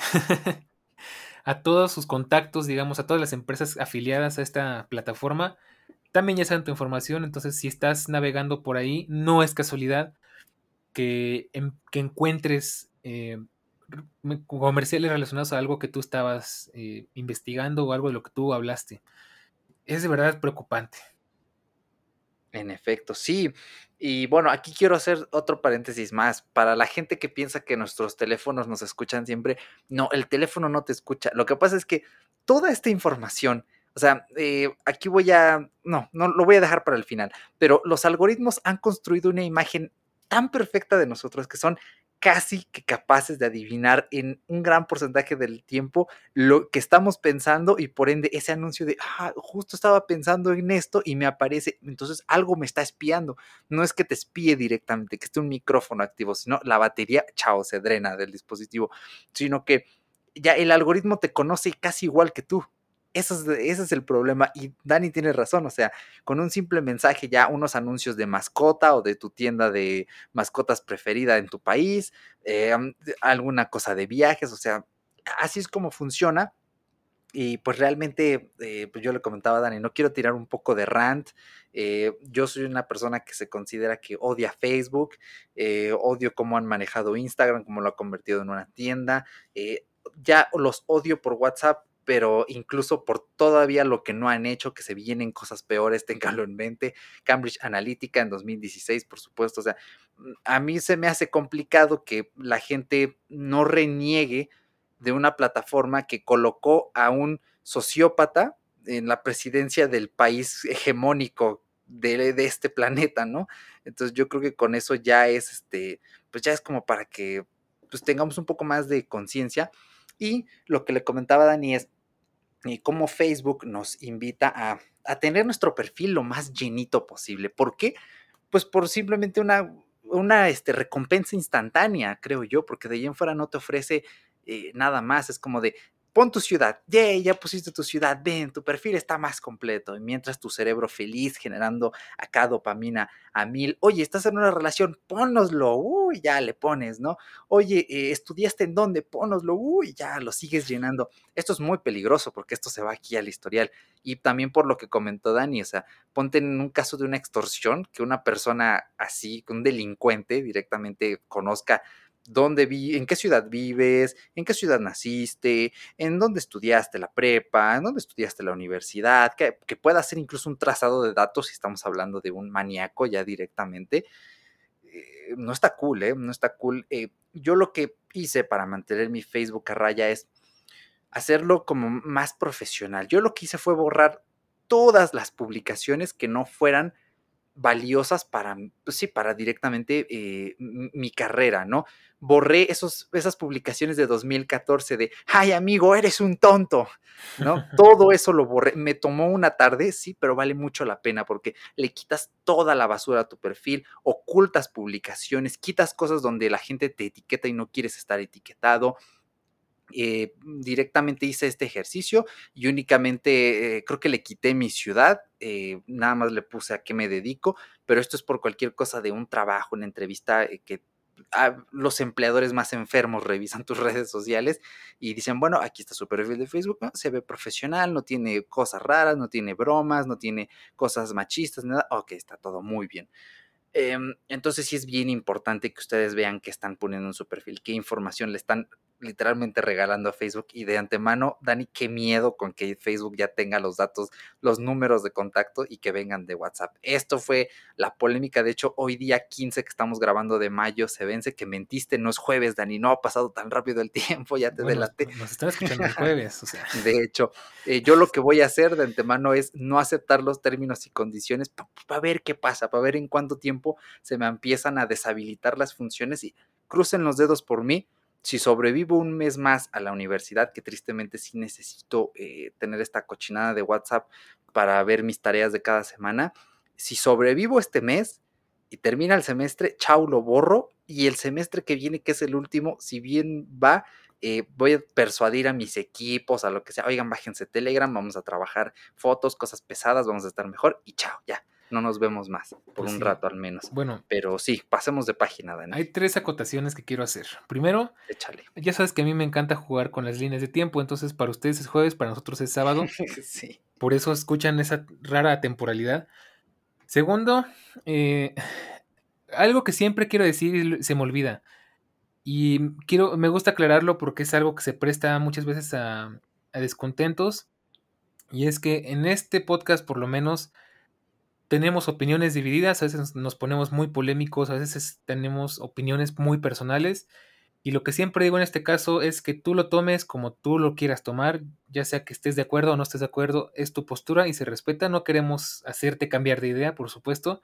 a todos sus contactos, digamos, a todas las empresas afiliadas a esta plataforma, también ya saben tu información. Entonces, si estás navegando por ahí, no es casualidad que, en- que encuentres eh, r- comerciales relacionados a algo que tú estabas eh, investigando o algo de lo que tú hablaste. Es de verdad preocupante.
En efecto, sí. Y bueno, aquí quiero hacer otro paréntesis más. Para la gente que piensa que nuestros teléfonos nos escuchan siempre, no, el teléfono no te escucha. Lo que pasa es que toda esta información, o sea, eh, aquí voy a, no, no, lo voy a dejar para el final, pero los algoritmos han construido una imagen tan perfecta de nosotros que son casi que capaces de adivinar en un gran porcentaje del tiempo lo que estamos pensando y por ende ese anuncio de, ah, justo estaba pensando en esto y me aparece, entonces algo me está espiando. No es que te espíe directamente, que esté un micrófono activo, sino la batería, chao, se drena del dispositivo, sino que ya el algoritmo te conoce casi igual que tú. Eso es, ese es el problema y Dani tiene razón, o sea, con un simple mensaje ya unos anuncios de mascota o de tu tienda de mascotas preferida en tu país, eh, alguna cosa de viajes, o sea, así es como funciona. Y pues realmente, eh, pues yo le comentaba a Dani, no quiero tirar un poco de rant. Eh, yo soy una persona que se considera que odia Facebook, eh, odio cómo han manejado Instagram, cómo lo ha convertido en una tienda. Eh, ya los odio por WhatsApp, pero incluso por todavía lo que no han hecho, que se vienen cosas peores, ténganlo en mente. Cambridge Analytica en dos mil dieciséis, por supuesto. O sea, a mí se me hace complicado que la gente no reniegue de una plataforma que colocó a un sociópata en la presidencia del país hegemónico de, de este planeta, ¿no? Entonces yo creo que con eso ya es, este, pues ya es como para que pues tengamos un poco más de conciencia. Y lo que le comentaba a Dani es y cómo Facebook nos invita a, a tener nuestro perfil lo más llenito posible. ¿Por qué? Pues por simplemente una, una este, recompensa instantánea, creo yo, porque de ahí en fuera no te ofrece eh, nada más. Es como de, pon tu ciudad, yeah, ya pusiste tu ciudad, ven, tu perfil está más completo. Y mientras tu cerebro feliz generando acá dopamina a mil, oye, estás en una relación, pónoslo, uy, ya le pones, ¿no? Oye, eh, ¿estudiaste en dónde? Pónoslo, uy, ya lo sigues llenando. Esto es muy peligroso porque esto se va aquí al historial. Y también por lo que comentó Dani, o sea, ponte en un caso de una extorsión, que una persona así, un delincuente directamente conozca dónde vi, en qué ciudad vives, en qué ciudad naciste, en dónde estudiaste la prepa, en dónde estudiaste la universidad, que, que pueda hacer incluso un trazado de datos si estamos hablando de un maníaco ya directamente. Eh, no está cool, ¿eh? No está cool. Eh, yo lo que hice para mantener mi Facebook a raya es hacerlo como más profesional. Yo lo que hice fue borrar todas las publicaciones que no fueran valiosas para, pues sí, para directamente eh, mi carrera, ¿no? Borré esos, esas publicaciones de dos mil catorce de, ay amigo, eres un tonto, ¿no? Todo eso lo borré. Me tomó una tarde, sí, pero vale mucho la pena porque le quitas toda la basura a tu perfil, ocultas publicaciones, quitas cosas donde la gente te etiqueta y no quieres estar etiquetado. Eh, directamente hice este ejercicio y únicamente eh, creo que le quité mi ciudad, eh, nada más le puse a qué me dedico, pero esto es por cualquier cosa de un trabajo, una entrevista eh, que ah, los empleadores más enfermos revisan tus redes sociales y dicen, bueno, aquí está su perfil de Facebook, ¿no? Se ve profesional, no tiene cosas raras, no tiene bromas, no tiene cosas machistas, nada, ok, está todo muy bien. Eh, entonces sí es bien importante que ustedes vean qué están poniendo en su perfil, qué información le están literalmente regalando a Facebook. Y de antemano, Dani, qué miedo con que Facebook ya tenga los datos, los números de contacto y que vengan de WhatsApp. Esto fue la polémica. De hecho, hoy día quince que estamos grabando de mayo se vence, que mentiste, no es jueves, Dani, no ha pasado tan rápido el tiempo, ya te
Bueno,
delaté.
nos están escuchando el jueves, o sea.
De hecho, eh, yo lo que voy a hacer de antemano es no aceptar los términos y condiciones para pa ver qué pasa, para ver en cuánto tiempo se me empiezan a deshabilitar las funciones y crucen los dedos por mí. Si sobrevivo un mes más a la universidad, que tristemente sí necesito eh, tener esta cochinada de WhatsApp para ver mis tareas de cada semana, si sobrevivo este mes y termina el semestre, chau, lo borro, y el semestre que viene, que es el último, si bien va, eh, voy a persuadir a mis equipos, a lo que sea, oigan, bájense Telegram, vamos a trabajar fotos, cosas pesadas, vamos a estar mejor, y chao, ya, no nos vemos más, por
Pues
un
sí.
rato al menos.
Bueno,
pero sí, pasemos de página, Dani.
Hay tres acotaciones que quiero hacer. Primero,
échale.
Ya sabes que a mí me encanta jugar con las líneas de tiempo, entonces para ustedes es jueves, para nosotros es sábado.
Sí.
Por eso escuchan esa rara temporalidad. Segundo, eh, algo que siempre quiero decir y se me olvida. Y quiero, me gusta aclararlo porque es algo que se presta muchas veces a, a descontentos. Y es que en este podcast, por lo menos, tenemos opiniones divididas. A veces nos ponemos muy polémicos, a veces tenemos opiniones muy personales. Y lo que siempre digo en este caso es que tú lo tomes como tú lo quieras tomar, ya sea que estés de acuerdo o no estés de acuerdo, es tu postura y se respeta. No queremos hacerte cambiar de idea, por supuesto.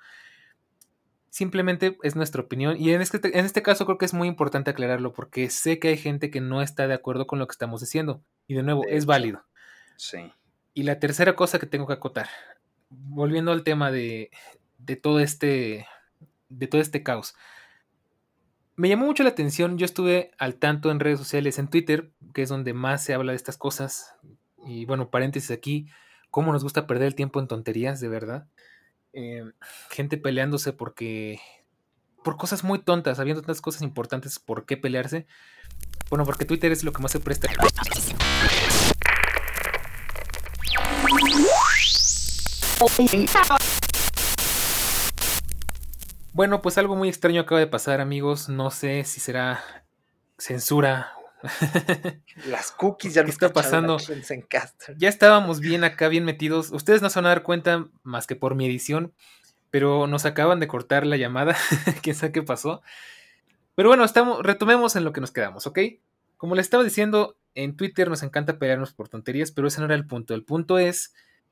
Simplemente es nuestra opinión. Y en este, en este caso creo que es muy importante aclararlo porque sé que hay gente que no está de acuerdo con lo que estamos diciendo. Y de nuevo,
De
es
hecho,
válido.
Sí.
Y la tercera cosa que tengo que acotar, volviendo al tema de, de todo este de todo este caos. Me llamó mucho la atención, yo estuve al tanto en redes sociales, en Twitter, que es donde más se habla de estas cosas. Y bueno, paréntesis aquí, cómo nos gusta perder el tiempo en tonterías, de verdad. Eh, gente peleándose porque por cosas muy tontas, habiendo tantas cosas importantes por qué pelearse. Bueno, porque Twitter es lo que más se presta. Bueno, pues algo muy extraño acaba de pasar, amigos. No sé si será censura.
Las cookies ya
¿Qué
nos
está
cacharon
pasando?
aquí en Zencaster.
Ya estábamos bien acá, bien metidos. Ustedes no se van a dar cuenta más que por mi edición, pero nos acaban de cortar la llamada. Quién sabe qué pasó. Pero bueno, estamos, retomemos en lo que nos quedamos, ¿ok? Como les estaba diciendo, en Twitter nos encanta pelearnos por tonterías, pero ese no era el punto. El punto es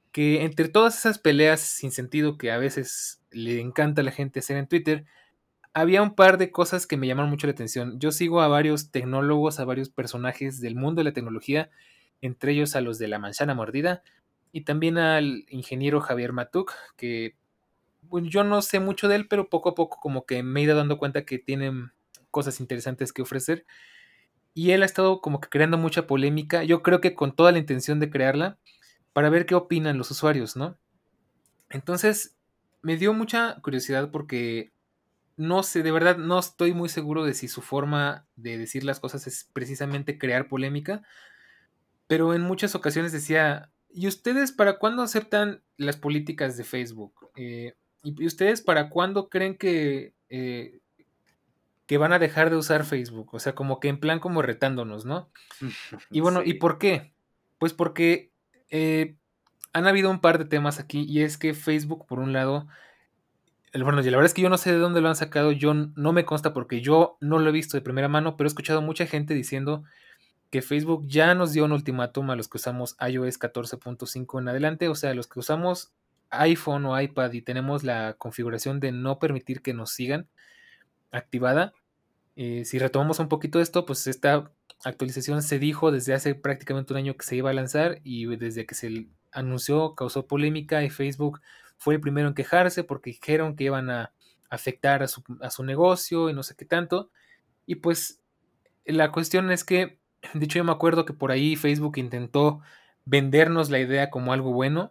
que entre todas esas peleas sin sentido que a veces le encanta a la gente hacer en Twitter, había un par de cosas que me llamaron mucho la atención. Yo sigo a varios tecnólogos, a varios personajes del mundo de la tecnología, entre ellos a los de la manzana mordida y también al ingeniero Javier Matuk, que bueno, yo no sé mucho de él, pero poco a poco como que me he ido dando cuenta que tienen cosas interesantes que ofrecer. Y él ha estado como que creando mucha polémica, yo creo que con toda la intención de crearla, para ver qué opinan los usuarios, ¿no? Entonces, me dio mucha curiosidad porque no sé, de verdad no estoy muy seguro de si su forma de decir las cosas es precisamente crear polémica, pero en muchas ocasiones decía, ¿y ustedes para cuándo aceptan las políticas de Facebook? Eh, ¿Y ustedes para cuándo creen que, eh, que van a dejar de usar Facebook? O sea, como que en plan como retándonos, ¿no? Y bueno, ¿y
Sí.
por qué? Pues porque eh, han habido un par de temas aquí y es que Facebook, por un lado, el- bueno, y la verdad es que yo no sé de dónde lo han sacado, yo n- no me consta porque yo no lo he visto de primera mano, pero he escuchado mucha gente diciendo que Facebook ya nos dio un ultimátum a los que usamos iOS catorce punto cinco en adelante, o sea, los que usamos iPhone o iPad y tenemos la configuración de no permitir que nos sigan activada. Eh, si retomamos un poquito esto, pues esta actualización se dijo desde hace prácticamente un año que se iba a lanzar y desde que se anunció causó polémica y Facebook fue el primero en quejarse porque dijeron que iban a afectar a su, a su negocio y no sé qué tanto. Y pues la cuestión es que, de hecho yo me acuerdo que por ahí Facebook intentó vendernos la idea como algo bueno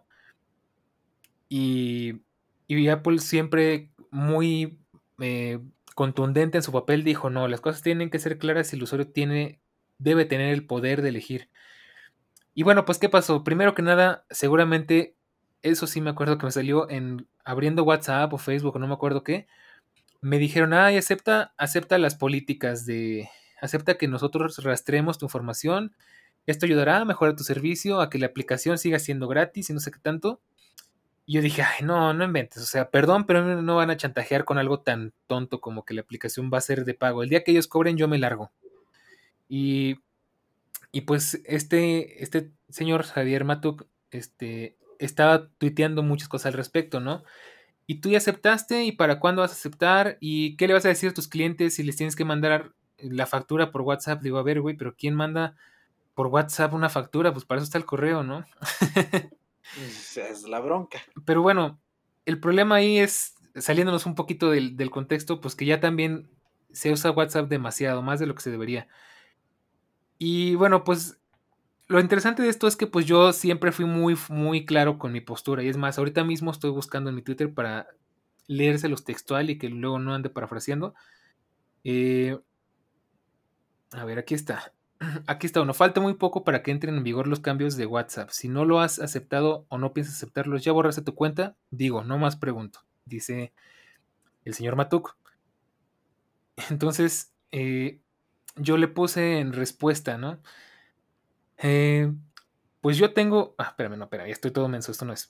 y, y Apple siempre muy eh, contundente en su papel dijo, no, las cosas tienen que ser claras y el usuario tiene, debe tener el poder de elegir. Y bueno, pues ¿qué pasó? Primero que nada, seguramente, eso sí me acuerdo que me salió en abriendo WhatsApp o Facebook o no me acuerdo qué, me dijeron, ay, acepta, acepta las políticas de, acepta que nosotros rastreemos tu información, esto ayudará a mejorar tu servicio, a que la aplicación siga siendo gratis y no sé qué tanto. Y yo dije, ay, no, no inventes, o sea, perdón, pero no van a chantajear con algo tan tonto como que la aplicación va a ser de pago. El día que ellos cobren, yo me largo. Y, y pues este, este señor Javier Matuk, este, estaba tuiteando muchas cosas al respecto, ¿no? Y tú ya aceptaste, ¿y para cuándo vas a aceptar? ¿Y qué le vas a decir a tus clientes si les tienes que mandar la factura por WhatsApp? Digo, a ver, güey, pero ¿quién manda por WhatsApp una factura? Pues para eso está el correo, ¿no?
Esa es la bronca.
Pero bueno, el problema ahí es, saliéndonos un poquito del, del contexto, pues que ya también se usa WhatsApp demasiado, más de lo que se debería. Y bueno, pues lo interesante de esto es que pues yo siempre fui muy, muy claro con mi postura. Y es más, ahorita mismo estoy buscando en mi Twitter para leérselos textual y que luego no ande parafraseando. Eh, a ver, aquí está. Aquí está uno. Falta muy poco para que entren en vigor los cambios de WhatsApp. Si no lo has aceptado o no piensas aceptarlos, ya borraste tu cuenta. Digo, no más pregunto. Dice el señor Matuk. Entonces, eh, yo le puse en respuesta, ¿no? Eh, pues yo tengo. Ah, espérame, no, espera, ya estoy todo menso, esto no es.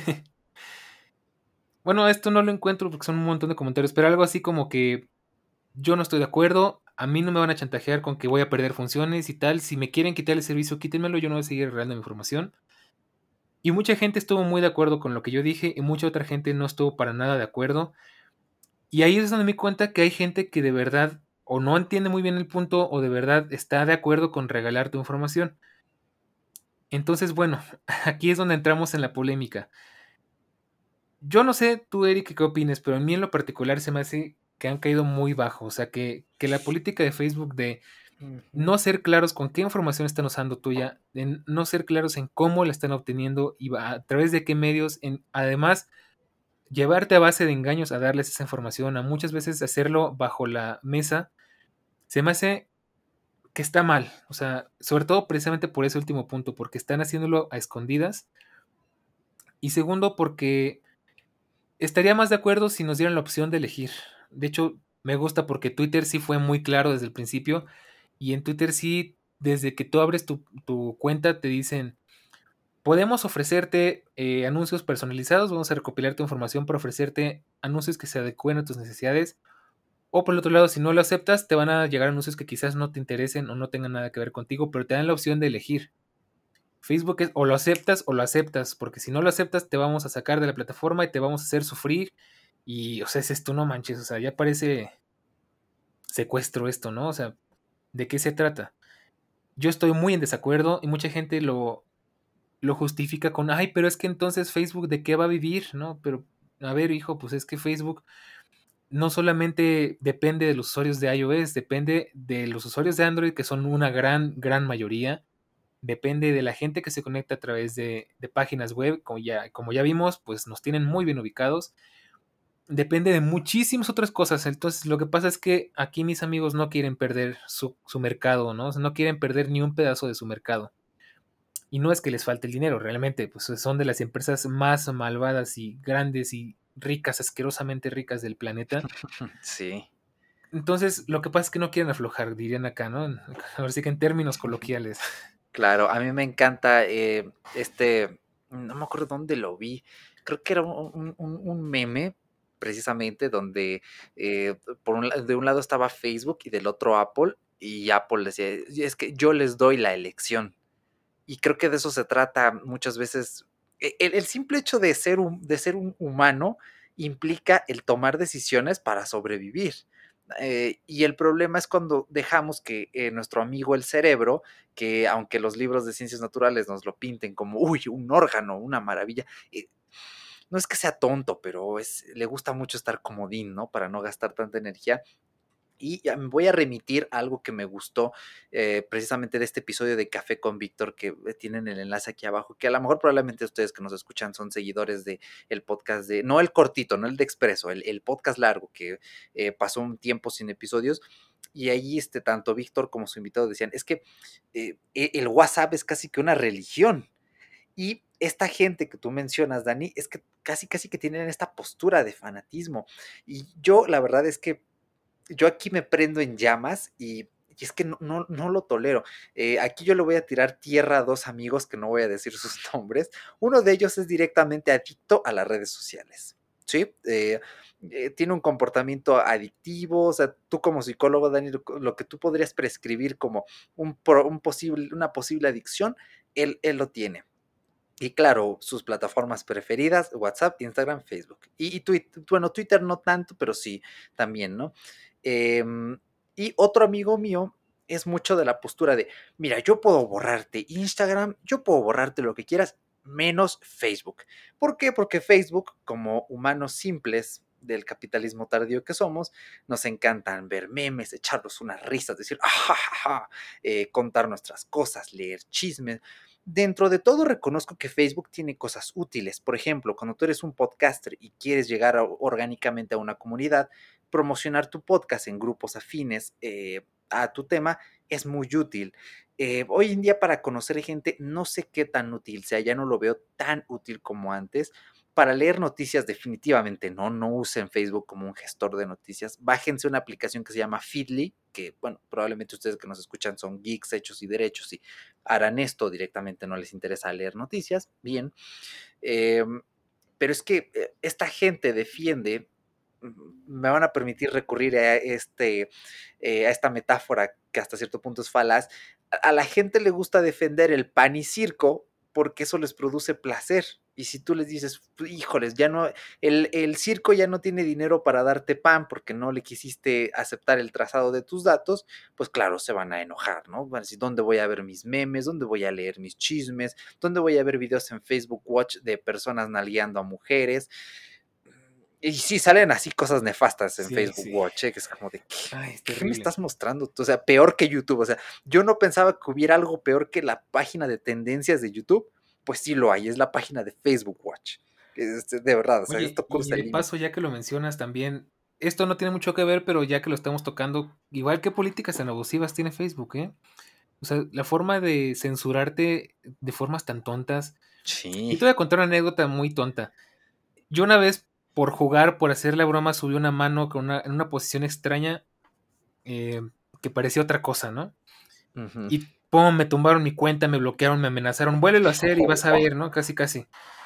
Bueno, esto no lo encuentro porque son un montón de comentarios, pero algo así como que yo no estoy de acuerdo, a mí no me van a chantajear con que voy a perder funciones y tal. Si me quieren quitar el servicio, quítenmelo, yo no voy a seguir regalando mi información. Y mucha gente estuvo muy de acuerdo con lo que yo dije y mucha otra gente no estuvo para nada de acuerdo. Y ahí es donde me di cuenta que hay gente que de verdad o no entiende muy bien el punto o de verdad está de acuerdo con regalar tu información. Entonces, bueno, aquí es donde entramos en la polémica. Yo no sé tú, Eric, qué opines, pero a mí en lo particular se me hace que han caído muy bajo. O sea, que, que la política de Facebook de
Ujú.
no ser claros con qué información están usando tuya, de no ser claros en cómo la están obteniendo y a través de qué medios, en, además llevarte a base de engaños a darles esa información, a muchas veces hacerlo bajo la mesa, se me hace que está mal, o sea, sobre todo precisamente por ese último punto, porque están haciéndolo a escondidas, y segundo, porque estaría más de acuerdo si nos dieran la opción de elegir. De hecho, me gusta porque Twitter sí fue muy claro desde el principio, y en Twitter sí, desde que tú abres tu, tu cuenta, te dicen, podemos ofrecerte eh, anuncios personalizados, vamos a recopilar tu información para ofrecerte anuncios que se adecúen a tus necesidades. O por el otro lado, si no lo aceptas, te van a llegar anuncios que quizás no te interesen o no tengan nada que ver contigo, pero te dan la opción de elegir. Facebook es o lo aceptas o lo aceptas, porque si no lo aceptas te vamos a sacar de la plataforma y te vamos a hacer sufrir. Y, o sea, es esto, no manches, o sea, ya parece secuestro esto, ¿no? O sea, ¿de qué se trata? Yo estoy muy en desacuerdo y mucha gente lo, lo justifica con, ay, pero es que entonces Facebook de qué va a vivir, ¿no? Pero, a ver, hijo, pues es que Facebook no solamente depende de los usuarios de iOS, depende de los usuarios de Android, que son una gran, gran mayoría. Depende de la gente que se conecta a través de, de páginas web, como ya, como ya vimos, pues nos tienen muy bien ubicados. Depende de muchísimas otras cosas. Entonces, lo que pasa es que aquí mis amigos no quieren perder su, su mercado, ¿no? O sea, no quieren perder ni un pedazo de su mercado. Y no es que les falte el dinero, realmente, pues son de las empresas más malvadas y grandes y ricas, asquerosamente ricas del planeta.
Sí.
Entonces, lo que pasa es que no quieren aflojar, dirían acá, ¿no? Ahora sí que en términos coloquiales.
Claro, a mí me encanta eh, este, no me acuerdo dónde lo vi, creo que era un, un- un meme precisamente donde eh, por un, la- de un lado estaba Facebook y del otro Apple, y Apple decía, es que yo les doy la elección. Y creo que de eso se trata muchas veces. E- El, el simple hecho de ser, un, de ser un humano implica el tomar decisiones para sobrevivir. Eh, y el problema es cuando dejamos que eh, nuestro amigo el cerebro, que aunque los libros de ciencias naturales nos lo pinten como, uy, un órgano, una maravilla, eh, no es que sea tonto, pero es, le gusta mucho estar comodín, ¿no? Para no gastar tanta energía. Y ya me voy a remitir a algo que me gustó eh, precisamente de este episodio de Café con Víctor, que eh, tienen el enlace aquí abajo, que a lo mejor probablemente ustedes que nos escuchan son seguidores de el podcast de, no el cortito, no el de Expreso, el, el podcast largo que eh, pasó un tiempo sin episodios. Y ahí este, tanto Víctor como su invitado decían, es que eh, el WhatsApp es casi que una religión. Y esta gente que tú mencionas, Dani, es que casi, casi que tienen esta postura de fanatismo. Y yo, la verdad es que yo aquí me prendo en llamas y, y es que no, no, no lo tolero. Eh, aquí yo le voy a tirar tierra a dos amigos que no voy a decir sus nombres. Uno de ellos es directamente adicto a las redes sociales. ¿Sí? Eh, eh, tiene un comportamiento adictivo, o sea, tú como psicólogo, Dani, lo, lo que tú podrías prescribir como un, pro, un posible, una posible adicción, él, él lo tiene. Y claro, sus plataformas preferidas, WhatsApp, Instagram, Facebook. Y, y Twitter, bueno, Twitter no tanto, pero sí, también, ¿no? Eh, y otro amigo mío es mucho de la postura de, mira, yo puedo borrarte Instagram, yo puedo borrarte lo que quieras, menos Facebook. ¿Por qué? Porque Facebook, como humanos simples del capitalismo tardío que somos, nos encantan ver memes, echarnos unas risas, decir, ah, eh, contar nuestras cosas, leer chismes. Dentro de todo reconozco que Facebook tiene cosas útiles. Por ejemplo, cuando tú eres un podcaster y quieres llegar a, orgánicamente a una comunidad, promocionar tu podcast en grupos afines eh, a tu tema es muy útil. Eh, hoy en día para conocer gente no sé qué tan útil sea, ya no lo veo tan útil como antes. Para leer noticias definitivamente no, no usen Facebook como un gestor de noticias. Bájense una aplicación que se llama Feedly, que bueno, probablemente ustedes que nos escuchan son geeks hechos y derechos y harán esto directamente, no les interesa leer noticias, bien. Eh, pero es que eh, esta gente defiende, me van a permitir recurrir a, este, eh, a esta metáfora que hasta cierto punto es falaz, a, a la gente le gusta defender el pan y circo porque eso les produce placer. Y si tú les dices, híjoles, ya no, el, el circo ya no tiene dinero para darte pan porque no le quisiste aceptar el trazado de tus datos, pues claro, se van a enojar, ¿no? Van a decir, ¿dónde voy a ver mis memes? ¿Dónde voy a leer mis chismes? ¿Dónde voy a ver videos en Facebook Watch de personas nalgueando a mujeres? Y sí, salen así cosas nefastas en
Sí,
Facebook
sí.
Watch, ¿eh? Que es como de, ¿qué,
Ay, es
¿qué me
terrible.
estás mostrando tú? O sea, peor que YouTube. O sea, yo no pensaba que hubiera algo peor que la página de tendencias de YouTube. Pues sí lo hay, es la página de Facebook Watch. Es, de verdad, o sea,
Oye,
esto
y
cruza
de
el
paso,
límite.
ya que lo mencionas también, esto no tiene mucho que ver, pero ya que lo estamos tocando, igual que políticas tan abusivas tiene Facebook, ¿eh? O sea, la forma de censurarte de formas tan tontas. Y te
Sí.
voy a contar una anécdota muy tonta. Yo una vez, por jugar, por hacer la broma, subí una mano con una, en una posición extraña eh, que parecía otra cosa, ¿no?
Ujú.
Y pum, me tumbaron mi cuenta, me bloquearon, me amenazaron, vuélvelo a hacer y vas a ver, ¿no? Casi, casi.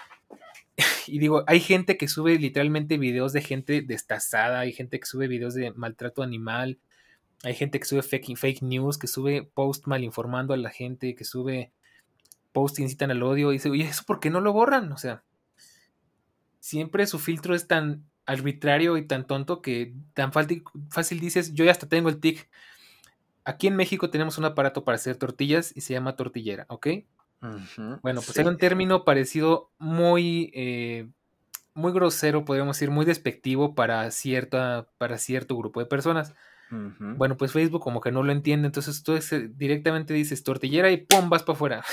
Y digo, hay gente que sube literalmente videos de gente destazada, hay gente que sube videos de maltrato animal, hay gente que sube fake, fake news, que sube post mal informando a la gente, que sube posts que incitan al odio, y dice, oye, ¿eso por qué no lo borran? O sea, siempre su filtro es tan arbitrario y tan tonto que tan fácil, fácil dices, yo ya hasta tengo el tic. Aquí en México tenemos un aparato para hacer tortillas y se llama tortillera, ¿ok?
Ujú,
Bueno, pues hay
sí.
un término parecido muy, eh, muy grosero, podríamos decir, muy despectivo para, cierta, para cierto grupo de personas.
Ujú.
Bueno, pues Facebook como que no lo entiende, entonces tú ese- directamente dices tortillera y ¡pum! Vas para afuera.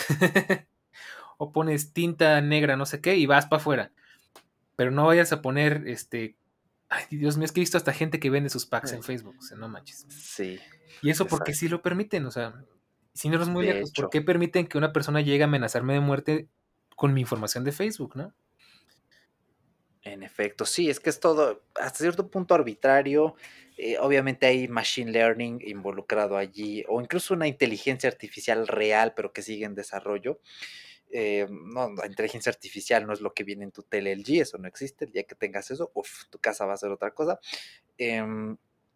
O pones tinta negra, no sé qué, y vas para afuera. Pero no vayas a poner, este... Ay, Dios mío, es que he visto hasta gente que vende sus packs en
Eh,
Facebook, o sea, no manches.
Sí,
Y eso porque sí
exacto.
lo permiten, o sea, sin irnos muy
De
lejos, ¿por
hecho,
qué permiten que una persona llegue a amenazarme de muerte con mi información de Facebook, no?
en efecto, sí, es que es todo hasta cierto punto arbitrario. Eh, obviamente hay machine learning involucrado allí, o incluso una inteligencia artificial real, pero que sigue en desarrollo. Eh, no, la inteligencia artificial no es lo que viene en tu tele L G, eso no existe. El día que tengas eso, uf, tu casa va a ser otra cosa. Em,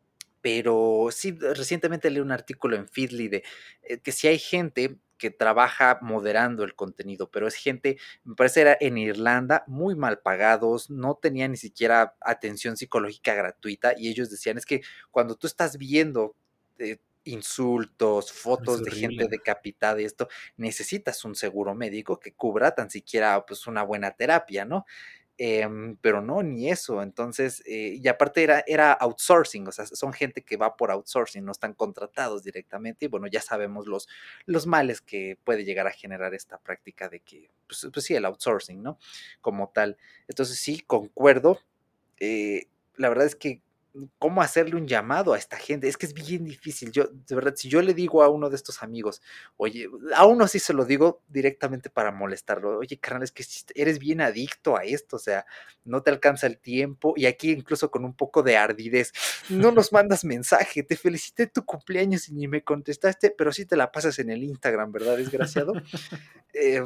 pero sí, recientemente leí un artículo en Feedly de eh, que si hay gente que trabaja moderando el contenido, pero es gente, me parece era en Irlanda, muy mal pagados, no tenían ni siquiera atención psicológica gratuita y ellos decían, es que cuando tú estás viendo eh, insultos,
Es
fotos de gente
horrible.
decapitada y esto, necesitas un seguro médico que cubra tan siquiera pues una buena terapia, ¿no? Em, pero no, ni eso. Entonces, eh, y aparte era, era outsourcing, o sea, son gente que va por outsourcing, no están contratados directamente. Y bueno, ya sabemos los, los males que puede llegar a generar esta práctica de que, pues, pues sí, el outsourcing, ¿no? Como tal. Entonces, sí, concuerdo. Eh, la verdad es que cómo hacerle un llamado a esta gente, es que es bien difícil. Yo, de verdad, si yo le digo a uno de estos amigos, oye, a uno sí se lo digo directamente para molestarlo, oye, carnal, es que eres bien adicto a esto, o sea, no te alcanza el tiempo, y aquí incluso con un poco de ardidez, no nos mandas mensaje, te felicité tu cumpleaños y ni me contestaste, pero sí te la pasas en el Instagram, ¿verdad, desgraciado? Eh,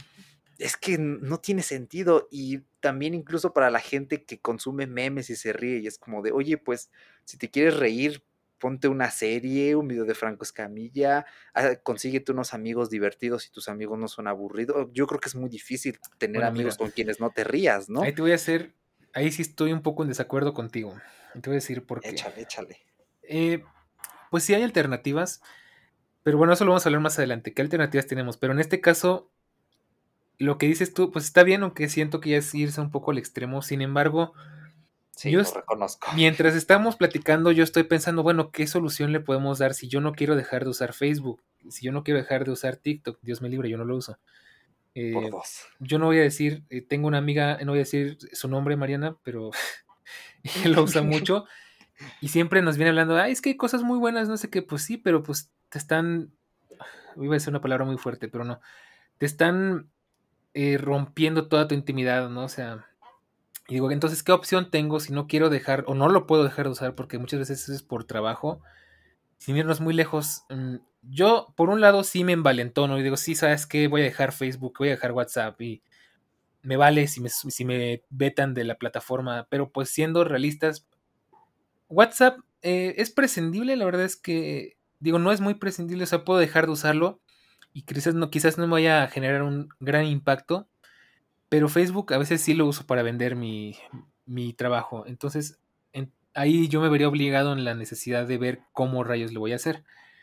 es que no tiene sentido y también incluso para la gente que consume memes y se ríe y es como de, oye, pues si te quieres reír, ponte una serie, un video de Franco Escamilla, ah, consíguete unos amigos divertidos y tus amigos no son aburridos. Yo creo que es muy difícil tener
Bueno,
amigos
mira,
con quienes no te rías, ¿no?
ahí te voy a hacer, ahí sí estoy un poco en desacuerdo contigo. Y te voy a decir por qué.
Échale, échale.
Eh, pues sí hay alternativas, pero bueno, eso lo vamos a hablar más adelante. ¿Qué alternativas tenemos? Pero en este caso, lo que dices tú, pues está bien, aunque siento que ya es irse un poco al extremo. Sin embargo,
Sí,
yo,
lo
es-
reconozco.
mientras estamos platicando, yo estoy pensando, bueno, ¿qué solución le podemos dar si yo no quiero dejar de usar Facebook? Si yo no quiero dejar de usar TikTok, Dios me libre, yo no lo uso.
Por
Eh,
dos.
yo no voy a decir, eh, tengo una amiga, no voy a decir su nombre, Mariana, pero ella lo usa mucho y siempre nos viene hablando, ay, es que hay cosas muy buenas, no sé qué, pues sí, pero pues te están, iba a decir una palabra muy fuerte, pero no, te están eh, rompiendo toda tu intimidad, ¿no? O sea, y digo, entonces, ¿qué opción tengo si no quiero dejar o no lo puedo dejar de usar? Porque muchas veces es por trabajo. Sin irnos muy lejos, mm, yo por un lado sí me envalentono y digo, sí, ¿sabes qué? Voy a dejar Facebook, voy a dejar WhatsApp y me vale si me, si me vetan de la plataforma, pero pues siendo realistas, WhatsApp eh, es prescindible, la verdad es que, digo, no es muy prescindible, o sea, puedo dejar de usarlo y quizás no, quizás no me vaya a generar un gran impacto, pero Facebook a veces sí lo uso para vender mi, mi trabajo. Entonces, en- ahí yo me vería obligado en la necesidad de ver cómo rayos lo voy a hacer.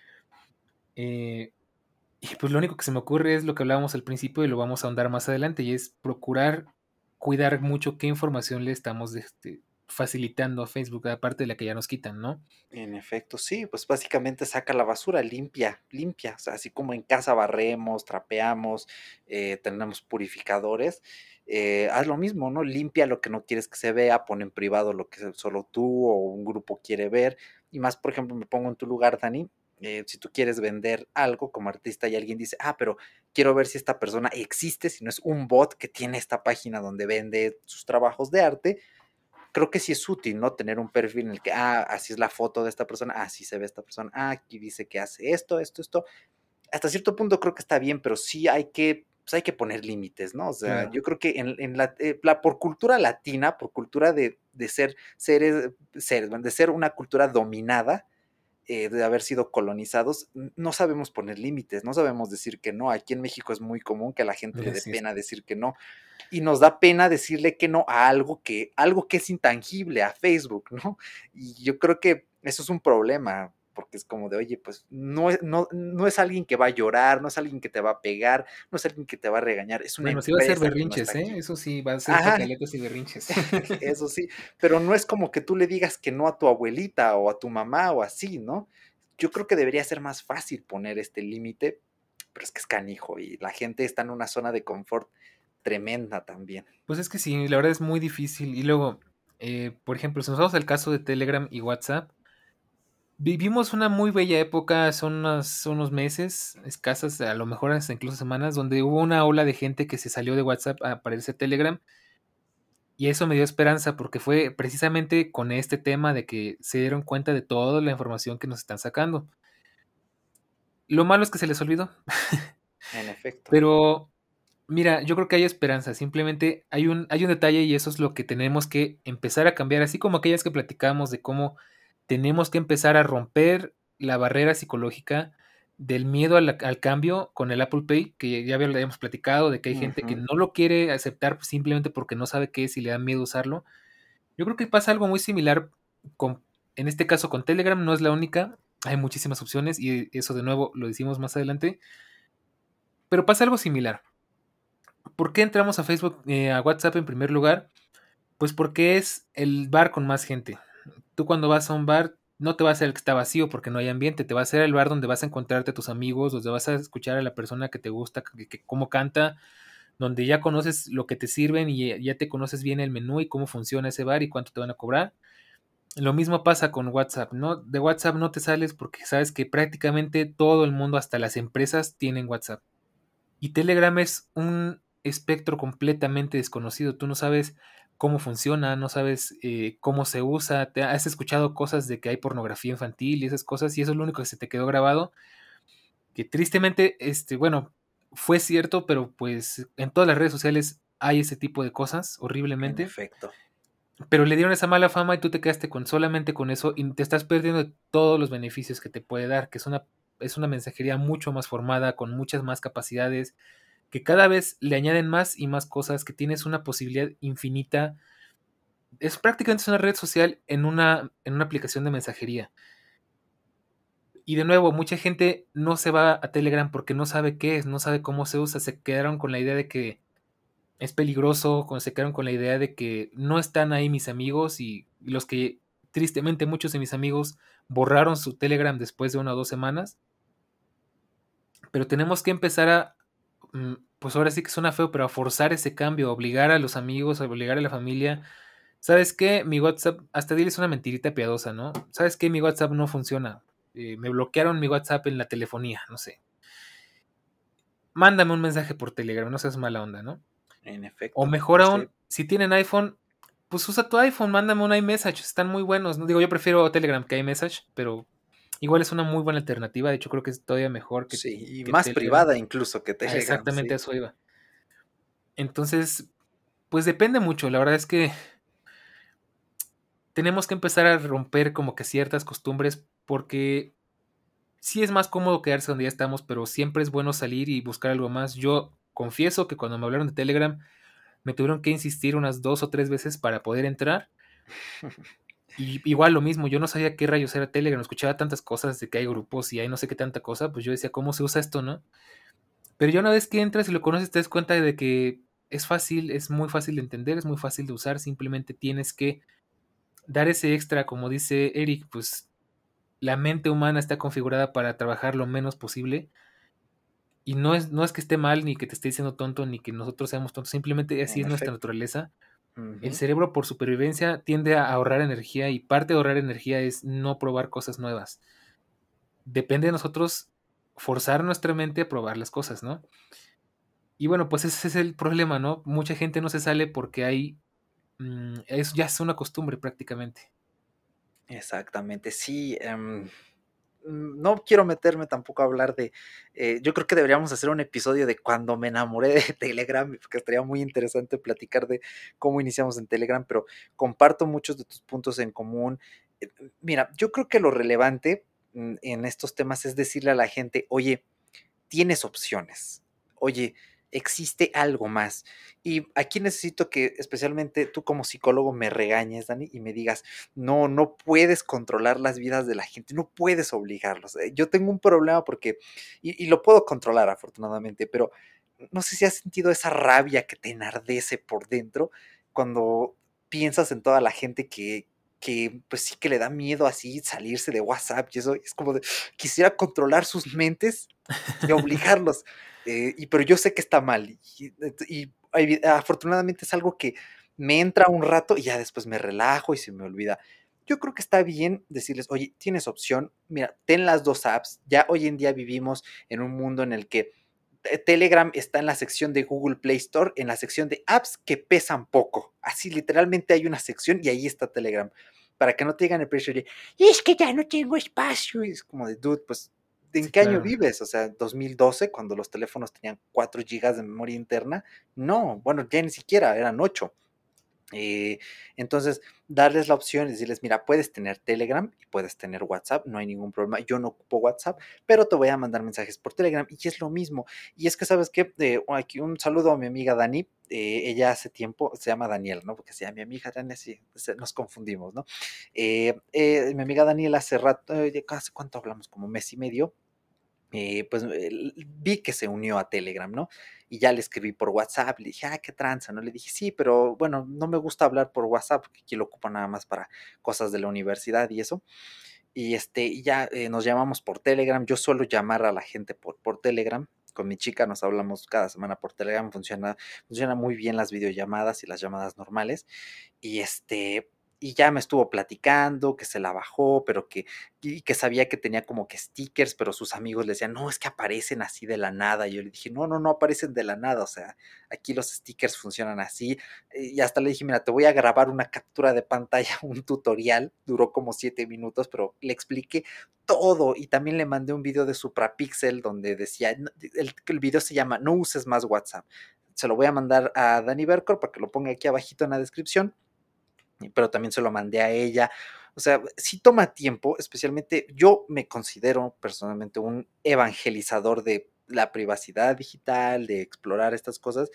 Eh, y pues lo único que se me ocurre es lo que hablábamos al principio y lo vamos a ahondar más adelante, y es procurar cuidar mucho qué información le estamos este, facilitando a Facebook, aparte de la que ya nos quitan, ¿no?
En efecto, sí, pues básicamente saca la basura, limpia, limpia, o sea, así como en casa barremos, trapeamos, eh, tenemos purificadores, eh, haz lo mismo, ¿no? Limpia lo que no quieres que se vea, pon en privado lo que solo tú o un grupo quiere ver, y más, por ejemplo, me pongo en tu lugar, Dani, eh, si tú quieres vender algo como artista y alguien dice, ah, pero quiero ver si esta persona existe, si no es un bot que tiene esta página donde vende sus trabajos de arte, creo que sí es útil, ¿no? Tener un perfil en el que, ah, así es la foto de esta persona, así se ve esta persona, ah, aquí dice que hace esto, esto, esto. Hasta cierto punto creo que está bien, pero sí hay que, pues hay que poner límites, ¿no? O sea,
Claro.
yo creo que en, en la, eh, la- por cultura latina, por cultura de, de ser seres, ser, de ser una cultura dominada, eh, de haber sido colonizados, n- no sabemos poner límites, no sabemos decir que no. Aquí en México es muy común que a la gente le dé
Así es.
pena decir que no. Y nos da pena decirle que no a algo que, algo que es intangible, a Facebook, ¿no? Y yo creo que eso es un problema, porque es como de, oye, pues no es, no, no es alguien que va a llorar, no es alguien que te va a pegar, no es alguien que te va a regañar, es una
Bueno, sí va a ser
empresa que no está
berrinches, ¿eh?
aquí.
Eso sí, va a ser
Ajá,
pataletas y berrinches.
eso sí, pero no es como que tú le digas que no a tu abuelita o a tu mamá o así, ¿no? Yo creo que debería ser más fácil poner este límite, pero es que es canijo y la gente está en una zona de confort tremenda también.
Pues es que sí, la verdad es muy difícil. Y luego, eh, por ejemplo, si nos vamos al caso de Telegram y WhatsApp, vivimos una muy bella época, son unos, unos meses, escasas, a lo mejor hasta incluso semanas, donde hubo una ola de gente que se salió de WhatsApp a aparecerse a Telegram. Y eso me dio esperanza porque fue precisamente con este tema de que se dieron cuenta de toda la información que nos están sacando. Lo malo es que se les olvidó.
En efecto.
Pero mira, yo creo que hay esperanza. Simplemente hay un, hay un detalle y eso es lo que tenemos que empezar a cambiar. Así como aquellas que platicamos de cómo tenemos que empezar a romper la barrera psicológica del miedo a la- al cambio con el Apple Pay, que ya habíamos platicado de que hay gente que
Ujú.
no lo quiere aceptar simplemente porque no sabe qué es y le da miedo usarlo. Yo creo que pasa algo muy similar con, en este caso con Telegram, no es la única, hay muchísimas opciones y eso de nuevo lo decimos más adelante, pero pasa algo similar. ¿Por qué entramos a Facebook, eh, a WhatsApp en primer lugar? Pues porque es el bar con más gente. Tú cuando vas a un bar no te va a ser el que está vacío porque no hay ambiente, te va a ser el bar donde vas a encontrarte a tus amigos, donde vas a escuchar a la persona que te gusta, que, que cómo canta, donde ya conoces lo que te sirven y ya te conoces bien el menú y cómo funciona ese bar y cuánto te van a cobrar. Lo mismo pasa con WhatsApp, ¿no? De WhatsApp no te sales porque sabes que prácticamente todo el mundo, hasta las empresas, tienen WhatsApp. Y Telegram es un espectro completamente desconocido. Tú no sabes cómo funciona, no sabes eh, cómo se usa. Te has escuchado cosas de que hay pornografía infantil y esas cosas, y eso es lo único que se te quedó grabado. Que tristemente, este, bueno, fue cierto, pero pues en todas las redes sociales hay ese tipo de cosas,
En
horriblemente.
efecto.
Pero le dieron esa mala fama y tú te quedaste con solamente con eso y te estás perdiendo de todos los beneficios que te puede dar, que es una, es una mensajería mucho más formada, con muchas más capacidades, que cada vez le añaden más y más cosas, que tienes una posibilidad infinita. Es prácticamente una red social en una, en una aplicación de mensajería. Y de nuevo, mucha gente no se va a Telegram porque no sabe qué es, no sabe cómo se usa, se quedaron con la idea de que es peligroso, con- se quedaron con la idea de que no están ahí mis amigos y los que tristemente muchos de mis amigos borraron su Telegram después de una o dos semanas, pero tenemos que empezar a, mm, pues ahora sí que suena feo, pero a forzar ese cambio, a obligar a los amigos, a obligar a la familia. ¿Sabes qué? Mi WhatsApp, hasta diles una mentirita piadosa, ¿no? ¿Sabes qué? Mi WhatsApp no funciona. Eh, me bloquearon mi WhatsApp en la telefonía, no sé. Mándame un mensaje por Telegram, no seas mala onda, ¿no?
En
O
efecto.
mejor
Sí.
aún, si tienen iPhone, pues usa tu iPhone, mándame un iMessage, están muy buenos. No digo, yo prefiero Telegram que iMessage, pero igual es una muy buena alternativa. De hecho, creo que es todavía mejor que,
Sí, y
que
más
Telegram.
privada incluso que
Ah,
Telegram,
exactamente a
sí.
eso iba. Entonces, pues depende mucho. La verdad es que tenemos que empezar a romper como que ciertas costumbres porque sí es más cómodo quedarse donde ya estamos, pero siempre es bueno salir y buscar algo más. Yo confieso que cuando me hablaron de Telegram, me tuvieron que insistir unas dos o tres veces para poder entrar. Y igual lo mismo, yo no sabía qué rayos era Telegram, escuchaba tantas cosas de que hay grupos y hay no sé qué tanta cosa, pues yo decía, ¿cómo se usa esto, no? Pero ya una vez que entras y lo conoces, te das cuenta de que es fácil, es muy fácil de entender, es muy fácil de usar, simplemente tienes que dar ese extra, como dice Eric, pues la mente humana está configurada para trabajar lo menos posible y no es, no es que esté mal, ni que te esté diciendo tonto, ni que nosotros seamos tontos, simplemente así
En
es nuestra
efecto.
naturaleza. El
Ujú.
cerebro por supervivencia tiende a ahorrar energía y parte de ahorrar energía es no probar cosas nuevas. Depende de nosotros forzar nuestra mente a probar las cosas, ¿no? Y bueno, pues ese es el problema, ¿no? Mucha gente no se sale porque hay, mm, es, ya es una costumbre prácticamente.
Exactamente, sí. Em, mm, no quiero meterme tampoco a hablar de, eh, yo creo que deberíamos hacer un episodio de cuando me enamoré de Telegram, porque estaría muy interesante platicar de cómo iniciamos en Telegram, pero comparto muchos de tus puntos en común. Eh, Mira, yo creo que lo relevante, mm, en estos temas es decirle a la gente, oye, tienes opciones, oye, existe algo más. Y aquí necesito que especialmente tú como psicólogo me regañes, Dani, y me digas, no, no puedes controlar las vidas de la gente, no puedes obligarlos. Eh, Yo tengo un problema porque, y, y lo puedo controlar afortunadamente, pero no sé si has sentido esa rabia que te enardece por dentro cuando piensas en toda la gente que, que pues sí que le da miedo así salirse de WhatsApp y eso es como de, quisiera controlar sus mentes y obligarlos, eh, y, pero yo sé que está mal y, y, y afortunadamente es algo que me entra un rato y ya después me relajo y se me olvida. Yo creo que está bien decirles, oye, tienes opción, mira, ten las dos apps, ya hoy en día vivimos en un mundo en el que Telegram está en la sección de Google Play Store, en la sección de apps que pesan poco. Así literalmente hay una sección y ahí está Telegram. Para que no te digan el precio de, es que ya no tengo espacio. Y es como de, dude, pues, ¿en
Sí,
qué año
claro.
vives? O sea, dos mil doce, cuando los teléfonos tenían cuatro gigas de memoria interna. No, bueno, ya ni siquiera, eran ocho. Eh, entonces, darles la opción y decirles, mira, puedes tener Telegram y puedes tener WhatsApp, no hay ningún problema. Yo no ocupo WhatsApp, pero te voy a mandar mensajes por Telegram y es lo mismo. Y es que, ¿sabes qué? Eh, aquí un saludo a mi amiga Dani. Eh, ella hace tiempo, se llama Daniel, ¿no? Porque se llama mi amiga Dani, así nos confundimos, ¿no? Eh, eh, mi amiga Daniel hace rato, eh, ¿hace cuánto hablamos? Como un mes y medio. Eh, pues eh, vi que se unió a Telegram, ¿no? Y ya le escribí por WhatsApp, le dije, ah, qué tranza, ¿no? Le dije, sí, pero bueno, no me gusta hablar por WhatsApp, porque aquí lo ocupo nada más para cosas de la universidad y eso. Y este, y ya eh, nos llamamos por Telegram, yo suelo llamar a la gente por, por Telegram, con mi chica nos hablamos cada semana por Telegram, funciona, funciona muy bien las videollamadas y las llamadas normales, y este, y ya me estuvo platicando que se la bajó, pero que, y que sabía que tenía como que stickers, pero sus amigos le decían, no, es que aparecen así de la nada. Y yo le dije, no, no, no aparecen de la nada, o sea, aquí los stickers funcionan así. Y hasta le dije, mira, te voy a grabar una captura de pantalla, un tutorial, duró como siete minutos, pero le expliqué todo y también le mandé un video de Suprapixel donde decía, el, el video se llama No uses más WhatsApp. Se lo voy a mandar a Dani Bercor para que lo ponga aquí abajito en la descripción, pero también se lo mandé a ella. O sea, sí toma tiempo, especialmente yo me considero personalmente un evangelizador de la privacidad digital, de explorar estas cosas,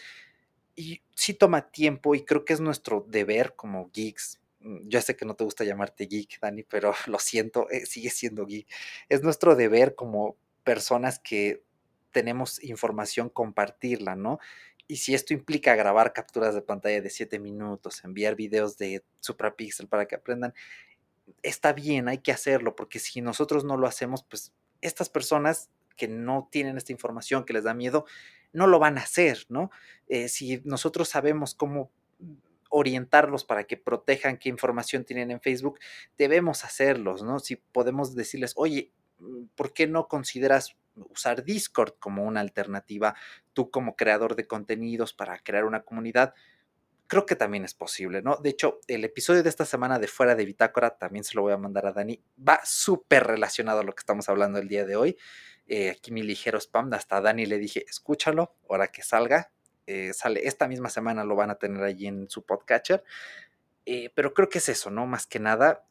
y sí toma tiempo y creo que es nuestro deber como geeks. Yo sé que no te gusta llamarte geek, Dani, pero lo siento, eh, sigue siendo geek. Es nuestro deber como personas que tenemos información compartirla, ¿no? Y si esto implica grabar capturas de pantalla de siete minutos, enviar videos de Suprapixel para que aprendan, está bien, hay que hacerlo, porque si nosotros no lo hacemos, pues estas personas que no tienen esta información, que les da miedo, no lo van a hacer, ¿no? Eh, si nosotros sabemos cómo orientarlos para que protejan qué información tienen en Facebook, debemos hacerlos, ¿no? Si podemos decirles, oye, ¿por qué no consideras usar Discord como una alternativa, tú como creador de contenidos para crear una comunidad? Creo que también es posible, ¿no? De hecho, el episodio de esta semana de Fuera de Bitácora, también se lo voy a mandar a Dani, va súper relacionado a lo que estamos hablando el día de hoy. Eh, aquí mi ligero spam, hasta a Dani le dije, escúchalo, ahora que salga. Eh, sale esta misma semana, lo van a tener allí en su podcatcher. Eh, pero creo que es eso, ¿no? Más que nada,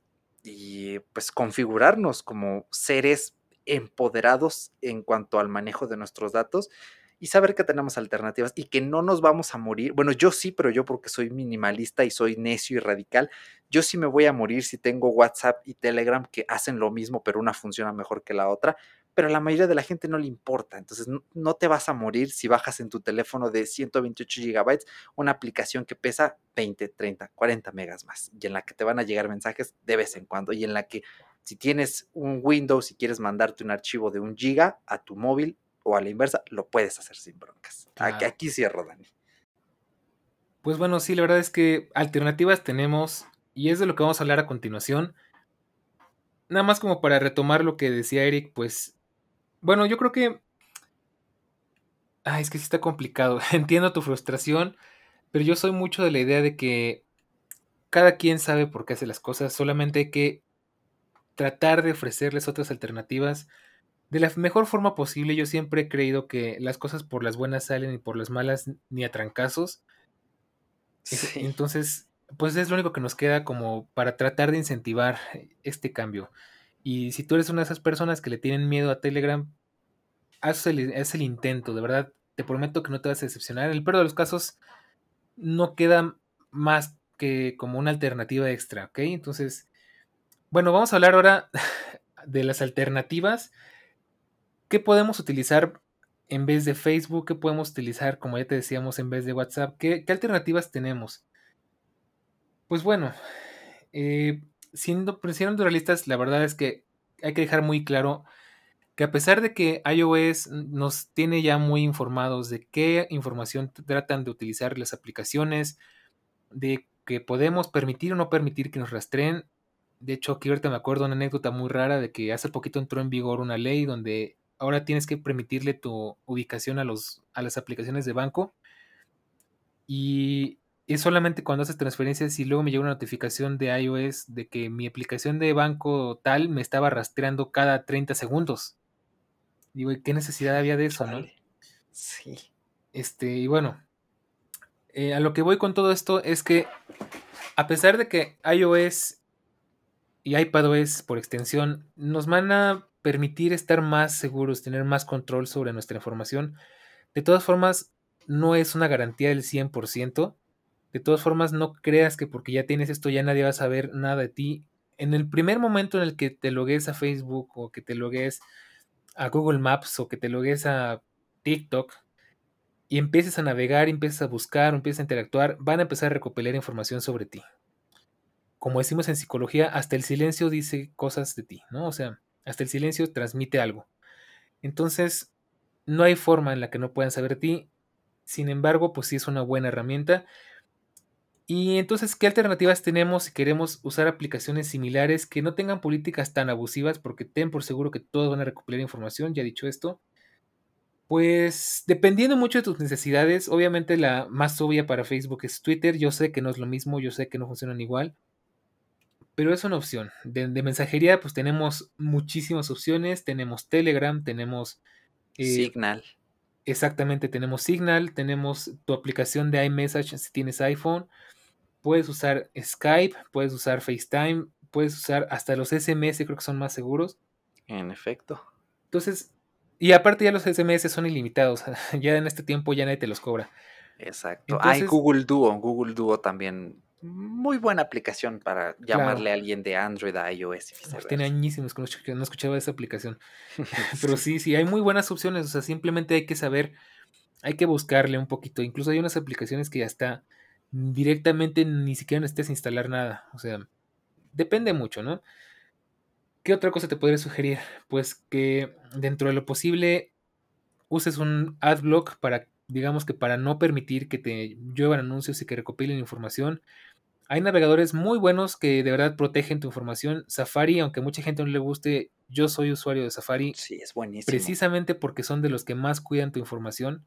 y pues configurarnos como seres empoderados en cuanto al manejo de nuestros datos y saber que tenemos alternativas y que no nos vamos a morir. Bueno, yo sí, pero yo porque soy minimalista y soy necio y radical, yo sí me voy a morir si tengo WhatsApp y Telegram que hacen lo mismo, pero una funciona mejor que la otra, pero a la mayoría de la gente no le importa. Entonces, no, no te vas a morir si bajas en tu teléfono de ciento veintiocho gigabytes una aplicación que pesa veinte, treinta, cuarenta megas más y en la que te van a llegar mensajes de vez en cuando y en la que si tienes un Windows y quieres mandarte un archivo de un giga a tu móvil o a la inversa, lo puedes hacer sin broncas. Aquí,
Claro.
aquí cierro, Dani.
Pues bueno, sí, la verdad es que alternativas tenemos y es de lo que vamos a hablar a continuación. Nada más como para retomar lo que decía Eric, pues bueno, yo creo que... Ay, es que sí está complicado. Entiendo tu frustración, pero yo soy mucho de la idea de que cada quien sabe por qué hace las cosas, solamente hay que tratar de ofrecerles otras alternativas de la mejor forma posible. Yo siempre he creído que las cosas por las buenas salen y por las malas ni a trancazos. Es-
Sí.
Entonces, pues es lo único que nos queda como para tratar de incentivar este cambio. Y si tú eres una de esas personas que le tienen miedo a Telegram, haz el, haz el intento, de verdad. Te prometo que no te vas a decepcionar. En el peor de los casos, no queda más que como una alternativa extra, ¿ok? Entonces, bueno, vamos a hablar ahora de las alternativas. ¿Qué podemos utilizar en vez de Facebook? ¿Qué podemos utilizar, como ya te decíamos, en vez de WhatsApp? ¿Qué, qué alternativas tenemos? Pues bueno, eh, siendo, siendo realistas, la verdad es que hay que dejar muy claro que a pesar de que iOS nos tiene ya muy informados de qué información tratan de utilizar las aplicaciones, de que podemos permitir o no permitir que nos rastreen. De hecho, aquí ahorita me acuerdo una anécdota muy rara de que hace poquito entró en vigor una ley donde ahora tienes que permitirle tu ubicación a los, a las aplicaciones de banco, y es solamente cuando haces transferencias y luego me llega una notificación de iOS de que mi aplicación de banco tal me estaba rastreando cada treinta segundos. Digo, ¿y qué necesidad había de eso, no?
Chale. Sí.
Este, y bueno, eh, a lo que voy con todo esto es que a pesar de que iOS y iPadOS por extensión nos van a permitir estar más seguros, tener más control sobre nuestra información, de todas formas no es una garantía del cien por ciento. De todas formas, no creas que porque ya tienes esto ya nadie va a saber nada de ti. En el primer momento en el que te logues a Facebook o que te logues a Google Maps o que te logues a TikTok y empieces a navegar, empieces a buscar, empieces a interactuar, van a empezar a recopilar información sobre ti. Como decimos en psicología, hasta el silencio dice cosas de ti, ¿no? O sea, hasta el silencio transmite algo. Entonces, no hay forma en la que no puedan saber de ti. Sin embargo, pues sí es una buena herramienta. Y entonces, ¿qué alternativas tenemos si queremos usar aplicaciones similares que no tengan políticas tan abusivas? Porque ten por seguro que todos van a recopilar información, ya dicho esto. Pues dependiendo mucho de tus necesidades, obviamente la más obvia para Facebook es Twitter. Yo sé que no es lo mismo, yo sé que no funcionan igual, pero es una opción. De, de mensajería, pues tenemos muchísimas opciones. Tenemos Telegram, tenemos eh,
Signal.
exactamente, tenemos Signal, tenemos tu aplicación de iMessage si tienes iPhone. Puedes usar Skype, puedes usar FaceTime, puedes usar hasta los S M S, creo que son más seguros.
En efecto.
Entonces, y aparte ya los S M S son ilimitados, ya en este tiempo ya nadie te los cobra.
Exacto. Hay
Entonces,
Google Duo. Google Duo también. Muy buena aplicación para
claro,
llamarle a alguien de Android a iOS y
uf, tiene
viceversa.
añísimos que no, que no escuchaba esa aplicación. Pero
Sí.
sí, sí, hay muy buenas opciones, o sea, simplemente hay que saber, hay que buscarle un poquito. Incluso hay unas aplicaciones que ya está directamente ni siquiera necesitas instalar nada, o sea, depende mucho, ¿no? ¿Qué otra cosa te podría sugerir? Pues que dentro de lo posible uses un adblock para, digamos que para no permitir que te lluevan anuncios y que recopilen información. Hay navegadores muy buenos que de verdad protegen tu información. Safari, aunque a mucha gente no le guste, yo soy usuario de Safari
Sí, es buenísimo.
precisamente porque son de los que más cuidan tu información.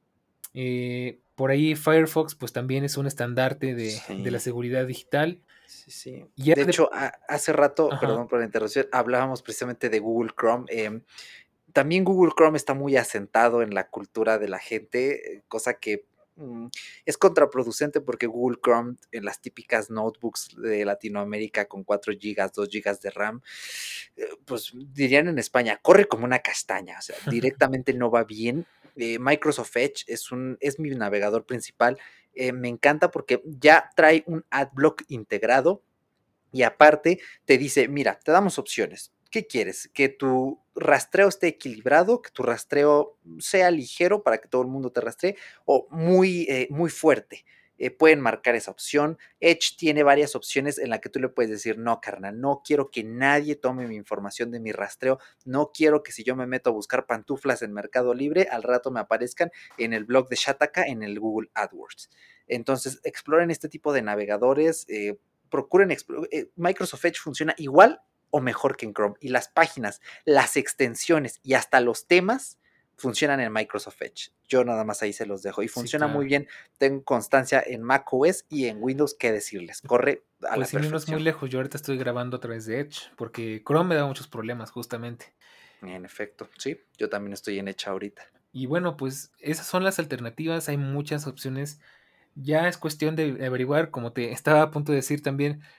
Eh, por ahí Firefox pues también es un estandarte de, de la
Sí.
seguridad digital.
Sí, sí.
Ya
De
de...
hecho, a- hace rato,
Ajá,
perdón por la interrupción, hablábamos precisamente de Google Chrome. em, también Google Chrome está muy asentado en la cultura de la gente, eh, cosa que mm, es contraproducente porque Google Chrome en las típicas notebooks de Latinoamérica con cuatro gigas, dos gigas de RAM, eh, pues dirían en España, corre como una castaña, o sea, directamente no va bien. Eh, Microsoft Edge es, un, es mi navegador principal. Eh, me encanta porque ya trae un adblock integrado y aparte te dice, mira, te damos opciones. ¿Qué quieres? Que tu rastreo esté equilibrado, que tu rastreo sea ligero para que todo el mundo te rastree o muy, eh, muy fuerte. Eh, pueden marcar esa opción. Edge tiene varias opciones en las que tú le puedes decir, no, carnal, no quiero que nadie tome mi información de mi rastreo. No quiero que si yo me meto a buscar pantuflas en Mercado Libre, al rato me aparezcan en el blog de Shataka en el Google AdWords. Entonces, exploren este tipo de navegadores. Eh, procuren, eh, Microsoft Edge funciona igual o mejor que en Chrome. Y las páginas, las extensiones y hasta los temas funcionan en Microsoft Edge. Yo nada más ahí se los dejo. Y
sí,
funciona muy
claro.
bien. Tengo constancia en macOS y en Windows, qué decirles. Corre a
Pues
la
sí, no es muy
perfección.
lejos. Yo ahorita estoy grabando a través de Edge porque Chrome me da muchos problemas justamente.
En efecto, sí. Yo también estoy en Edge ahorita.
Y bueno, pues esas son las alternativas. Hay muchas opciones. Ya es cuestión de averiguar, como te estaba a punto de decir también,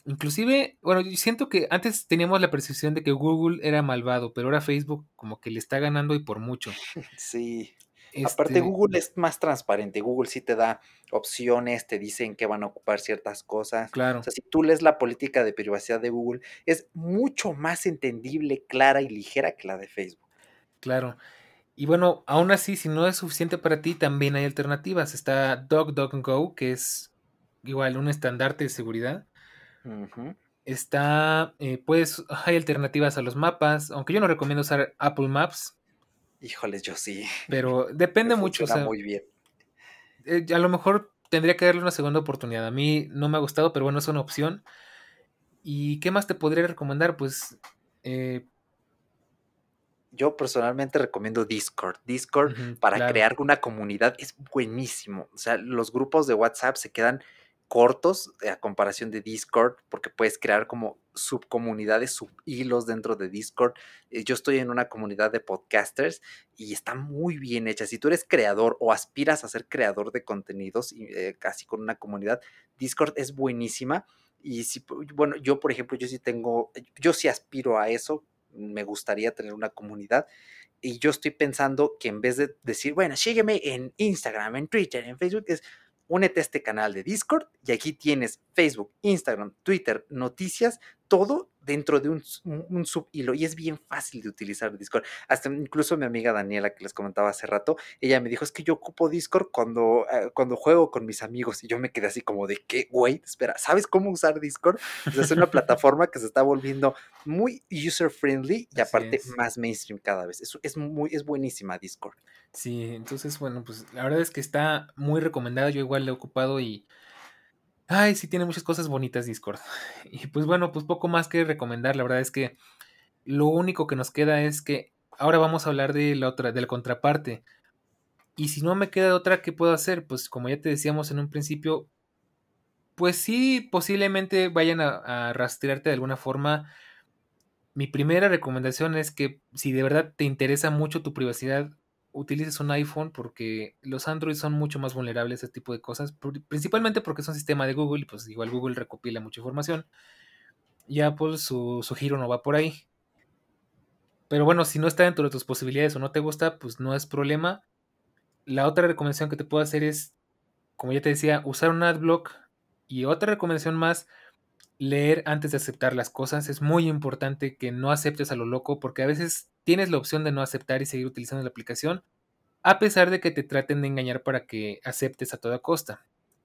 Inclusive, bueno, yo siento que antes teníamos la percepción de que Google era malvado, pero ahora Facebook como que le está ganando y por mucho.
Sí. Aparte,
Este,
Google es más transparente. Google sí te da opciones, te dicen que van a ocupar ciertas cosas. O
claro,
sea, si tú lees la política de privacidad de Google, es mucho más entendible, clara y ligera que la de Facebook.
claro. Y bueno, aún así, si no es suficiente para ti, también hay alternativas. Está DuckDuckGo, que es igual un estandarte de seguridad.
Ujú.
Está, eh, pues, hay alternativas a los mapas, aunque yo no recomiendo usar Apple Maps,
Híjoles, yo sí.
pero
Me
depende mucho, o
funciona
sea,
muy bien.
eh, a lo mejor tendría que darle una segunda oportunidad. A mí no me ha gustado, pero bueno, es una opción. ¿Y qué más te podría recomendar? Pues, eh,
Yo personalmente recomiendo Discord. Discord
ujú,
para
claro,
crear una comunidad es buenísimo. O sea, los grupos de WhatsApp se quedan cortos eh, a comparación de Discord porque puedes crear como subcomunidades, subhilos dentro de Discord. Eh, Yo estoy en una comunidad de podcasters y está muy bien hecha. Si tú eres creador o aspiras a ser creador de contenidos, y, eh, casi con una comunidad, Discord es buenísima. Y si, bueno, yo por ejemplo, yo sí tengo, yo sí aspiro a eso, me gustaría tener una comunidad y yo estoy pensando que en vez de decir, bueno, sígueme en Instagram, en Twitter, en Facebook, es únete a este canal de Discord y aquí tienes Facebook, Instagram, Twitter, noticias, todo dentro de un, un, un subhilo y es bien fácil de utilizar Discord. Hasta incluso mi amiga Daniela, que les comentaba hace rato, ella me dijo, es que yo ocupo Discord cuando, uh, cuando juego con mis amigos y yo me quedé así como de, ¿qué? Güey, espera, ¿sabes cómo usar Discord? O sea, es una plataforma que se está volviendo muy user friendly y
así
aparte
es.
más mainstream cada vez. Es, es muy, es buenísima Discord.
Sí, entonces, bueno, pues la verdad es que está muy recomendada. Yo igual le he ocupado y ay, sí tiene muchas cosas bonitas Discord. Y pues bueno, pues poco más que recomendar. La verdad es que lo único que nos queda es que ahora vamos a hablar de la otra, de la contraparte. Y si no me queda otra, ¿qué puedo hacer? Pues como ya te decíamos en un principio, pues sí, posiblemente vayan a, a rastrearte de alguna forma. Mi primera recomendación es que si de verdad te interesa mucho tu privacidad, utilices un iPhone porque los Android son mucho más vulnerables a este tipo de cosas, pri- principalmente porque es un sistema de Google y pues igual Google recopila mucha información y Apple su, su giro no va por ahí. Pero bueno, si no está dentro de tus posibilidades o no te gusta, pues no es problema. La otra recomendación que te puedo hacer es, como ya te decía, usar un adblock y otra recomendación más, leer antes de aceptar las cosas. Es muy importante que no aceptes a lo loco porque a veces tienes la opción de no aceptar y seguir utilizando la aplicación a pesar de que te traten de engañar para que aceptes a toda costa.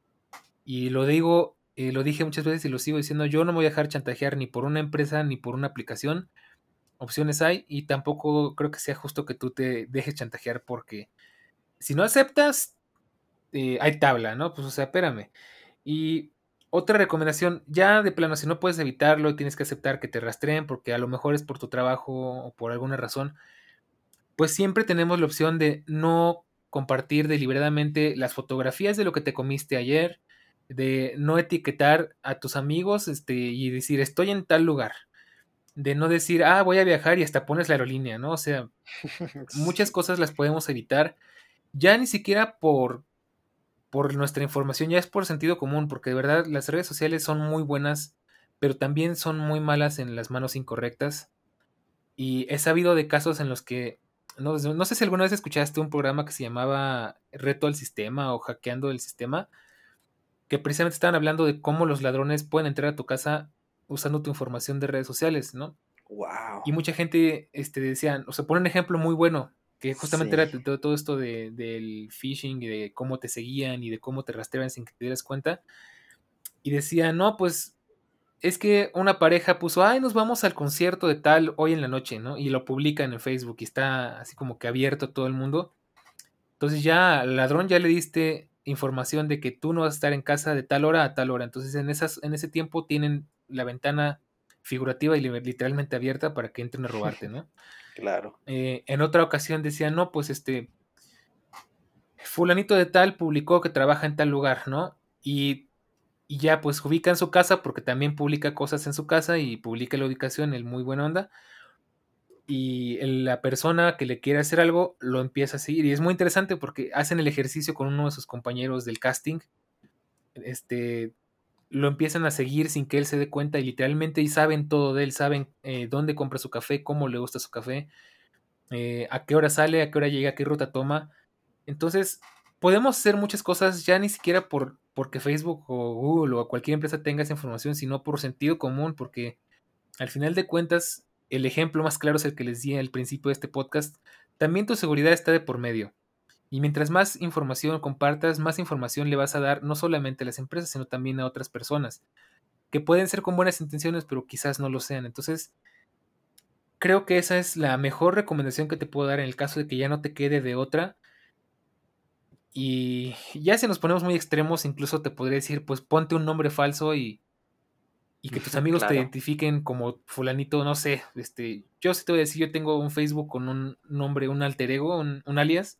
Y lo digo, eh, lo dije muchas veces y lo sigo diciendo, yo no me voy a dejar chantajear ni por una empresa ni por una aplicación. Opciones hay y tampoco creo que sea justo que tú te dejes chantajear porque si no aceptas, eh, hay tabla, ¿no? Pues o sea, espérame. Y otra recomendación, ya de plano, si no puedes evitarlo y tienes que aceptar que te rastreen porque a lo mejor es por tu trabajo o por alguna razón, pues siempre tenemos la opción de no compartir deliberadamente las fotografías de lo que te comiste ayer, de no etiquetar a tus amigos este, y decir estoy en tal lugar, de no decir, ah, voy a viajar y hasta pones la aerolínea, ¿no? O sea, muchas
Sí,
cosas las podemos evitar, ya ni siquiera por por nuestra información, ya es por sentido común, porque de verdad las redes sociales son muy buenas, pero también son muy malas en las manos incorrectas. Y he sabido de casos en los que, no, no sé si alguna vez escuchaste un programa que se llamaba Reto al Sistema o Hackeando el Sistema, que precisamente estaban hablando de cómo los ladrones pueden entrar a tu casa usando tu información de redes sociales, ¿no?
wow.
Y mucha gente este, decía, o sea, pone un ejemplo muy bueno, que justamente era
Sí.
de todo, todo esto de, del phishing y de cómo te seguían y de cómo te rastreaban sin que te dieras cuenta. Y decía, no, pues es que una pareja puso, ay, nos vamos al concierto de tal hoy en la noche, ¿no? Y lo publican en Facebook y está así como que abierto a todo el mundo. Entonces ya al ladrón ya le diste información de que tú no vas a estar en casa de tal hora a tal hora. Entonces en, esas, en ese tiempo tienen la ventana figurativa y literalmente abierta para que entren a robarte, ¿no?
Claro.
Eh, en otra ocasión decía, no, pues este, fulanito de tal publicó que trabaja en tal lugar, ¿no? Y, y ya pues ubica en su casa porque también publica cosas en su casa y publica la ubicación, el muy buena onda. Y el- la persona que le quiere hacer algo lo empieza a seguir. Y es muy interesante porque hacen el ejercicio con uno de sus compañeros del casting. Este, lo empiezan a seguir sin que él se dé cuenta y literalmente y saben todo de él, saben eh, dónde compra su café, cómo le gusta su café, eh, a qué hora sale, a qué hora llega, qué ruta toma. Entonces, podemos hacer muchas cosas ya ni siquiera por porque Facebook o Google o cualquier empresa tenga esa información, sino por sentido común, porque al final de cuentas, el ejemplo más claro es el que les di al principio de este podcast. También tu seguridad está de por medio. Y mientras más información compartas, más información le vas a dar no solamente a las empresas, sino también a otras personas, que pueden ser con buenas intenciones, pero quizás no lo sean. Entonces, creo que esa es la mejor recomendación que te puedo dar en el caso de que ya no te quede de otra. Y ya si nos ponemos muy extremos, incluso te podría decir, pues ponte un nombre falso y, y que tus amigos te
Claro.
identifiquen como fulanito, no sé, este, yo sí te voy a decir, yo tengo un Facebook con un nombre, un alter ego, un, un alias,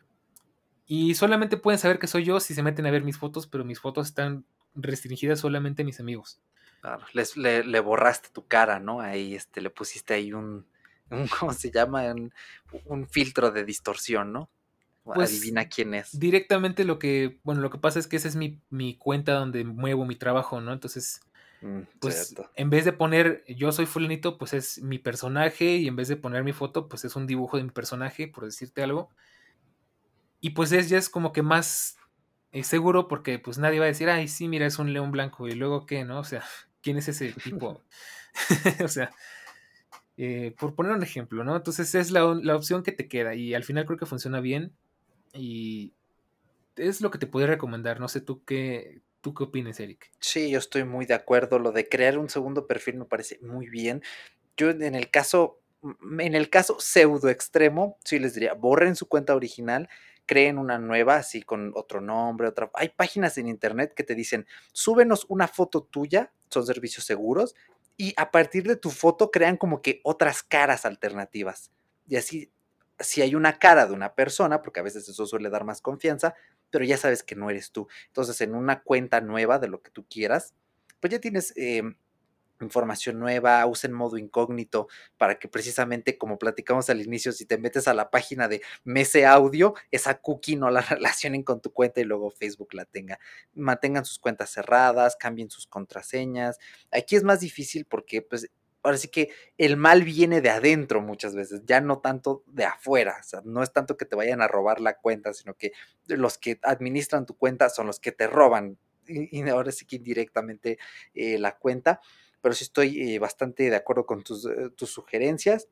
y solamente pueden saber que soy yo si se meten a ver mis fotos, pero mis fotos están restringidas solamente a mis amigos.
Claro, les- le, le borraste tu cara, ¿no? Ahí este, le pusiste ahí un, un ¿cómo se llama? Un, un filtro de distorsión, ¿no?
Pues
Adivina quién es.
directamente lo que, bueno, lo que pasa es que esa es mi, mi cuenta donde muevo mi trabajo, ¿no? Entonces,
Mm,
pues
cierto.
en vez de poner yo soy fulanito, pues es mi personaje y en vez de poner mi foto, pues es un dibujo de mi personaje, por decirte algo. Y pues es ya es como que más eh, seguro porque pues nadie va a decir, ay, sí, mira, es un león blanco y luego qué, ¿no? O sea, ¿quién es ese tipo? O sea, eh, por poner un ejemplo, ¿no? Entonces es la, la opción que te queda y al final creo que funciona bien y es lo que te podría recomendar. No sé tú qué, tú qué opinas, Eric.
Sí, yo estoy muy de acuerdo. Lo de crear un segundo perfil me parece muy bien. Yo en el caso, mm, en el caso pseudo extremo, sí les diría, borren su cuenta original, creen una nueva, así con otro nombre, otra. Hay páginas en internet que te dicen, súbenos una foto tuya, son servicios seguros, y a partir de tu foto crean como que otras caras alternativas. Y así, si hay una cara de una persona, porque a veces eso suele dar más confianza, pero ya sabes que no eres tú. Entonces, en una cuenta nueva de lo que tú quieras, pues ya tienes eh, información nueva, usen modo incógnito para que precisamente como platicamos al inicio, si te metes a la página de Mese Audio, esa cookie no la relacionen con tu cuenta y luego Facebook la tenga. Mantengan sus cuentas cerradas, cambien sus contraseñas. Aquí es más difícil porque pues ahora sí que el mal viene de adentro muchas veces, ya no tanto de afuera, o sea, no es tanto que te vayan a robar la cuenta, sino que los que administran tu cuenta son los que te roban y, y ahora sí que indirectamente eh, la cuenta, pero sí estoy eh, bastante de acuerdo con tus, eh, tus sugerencias.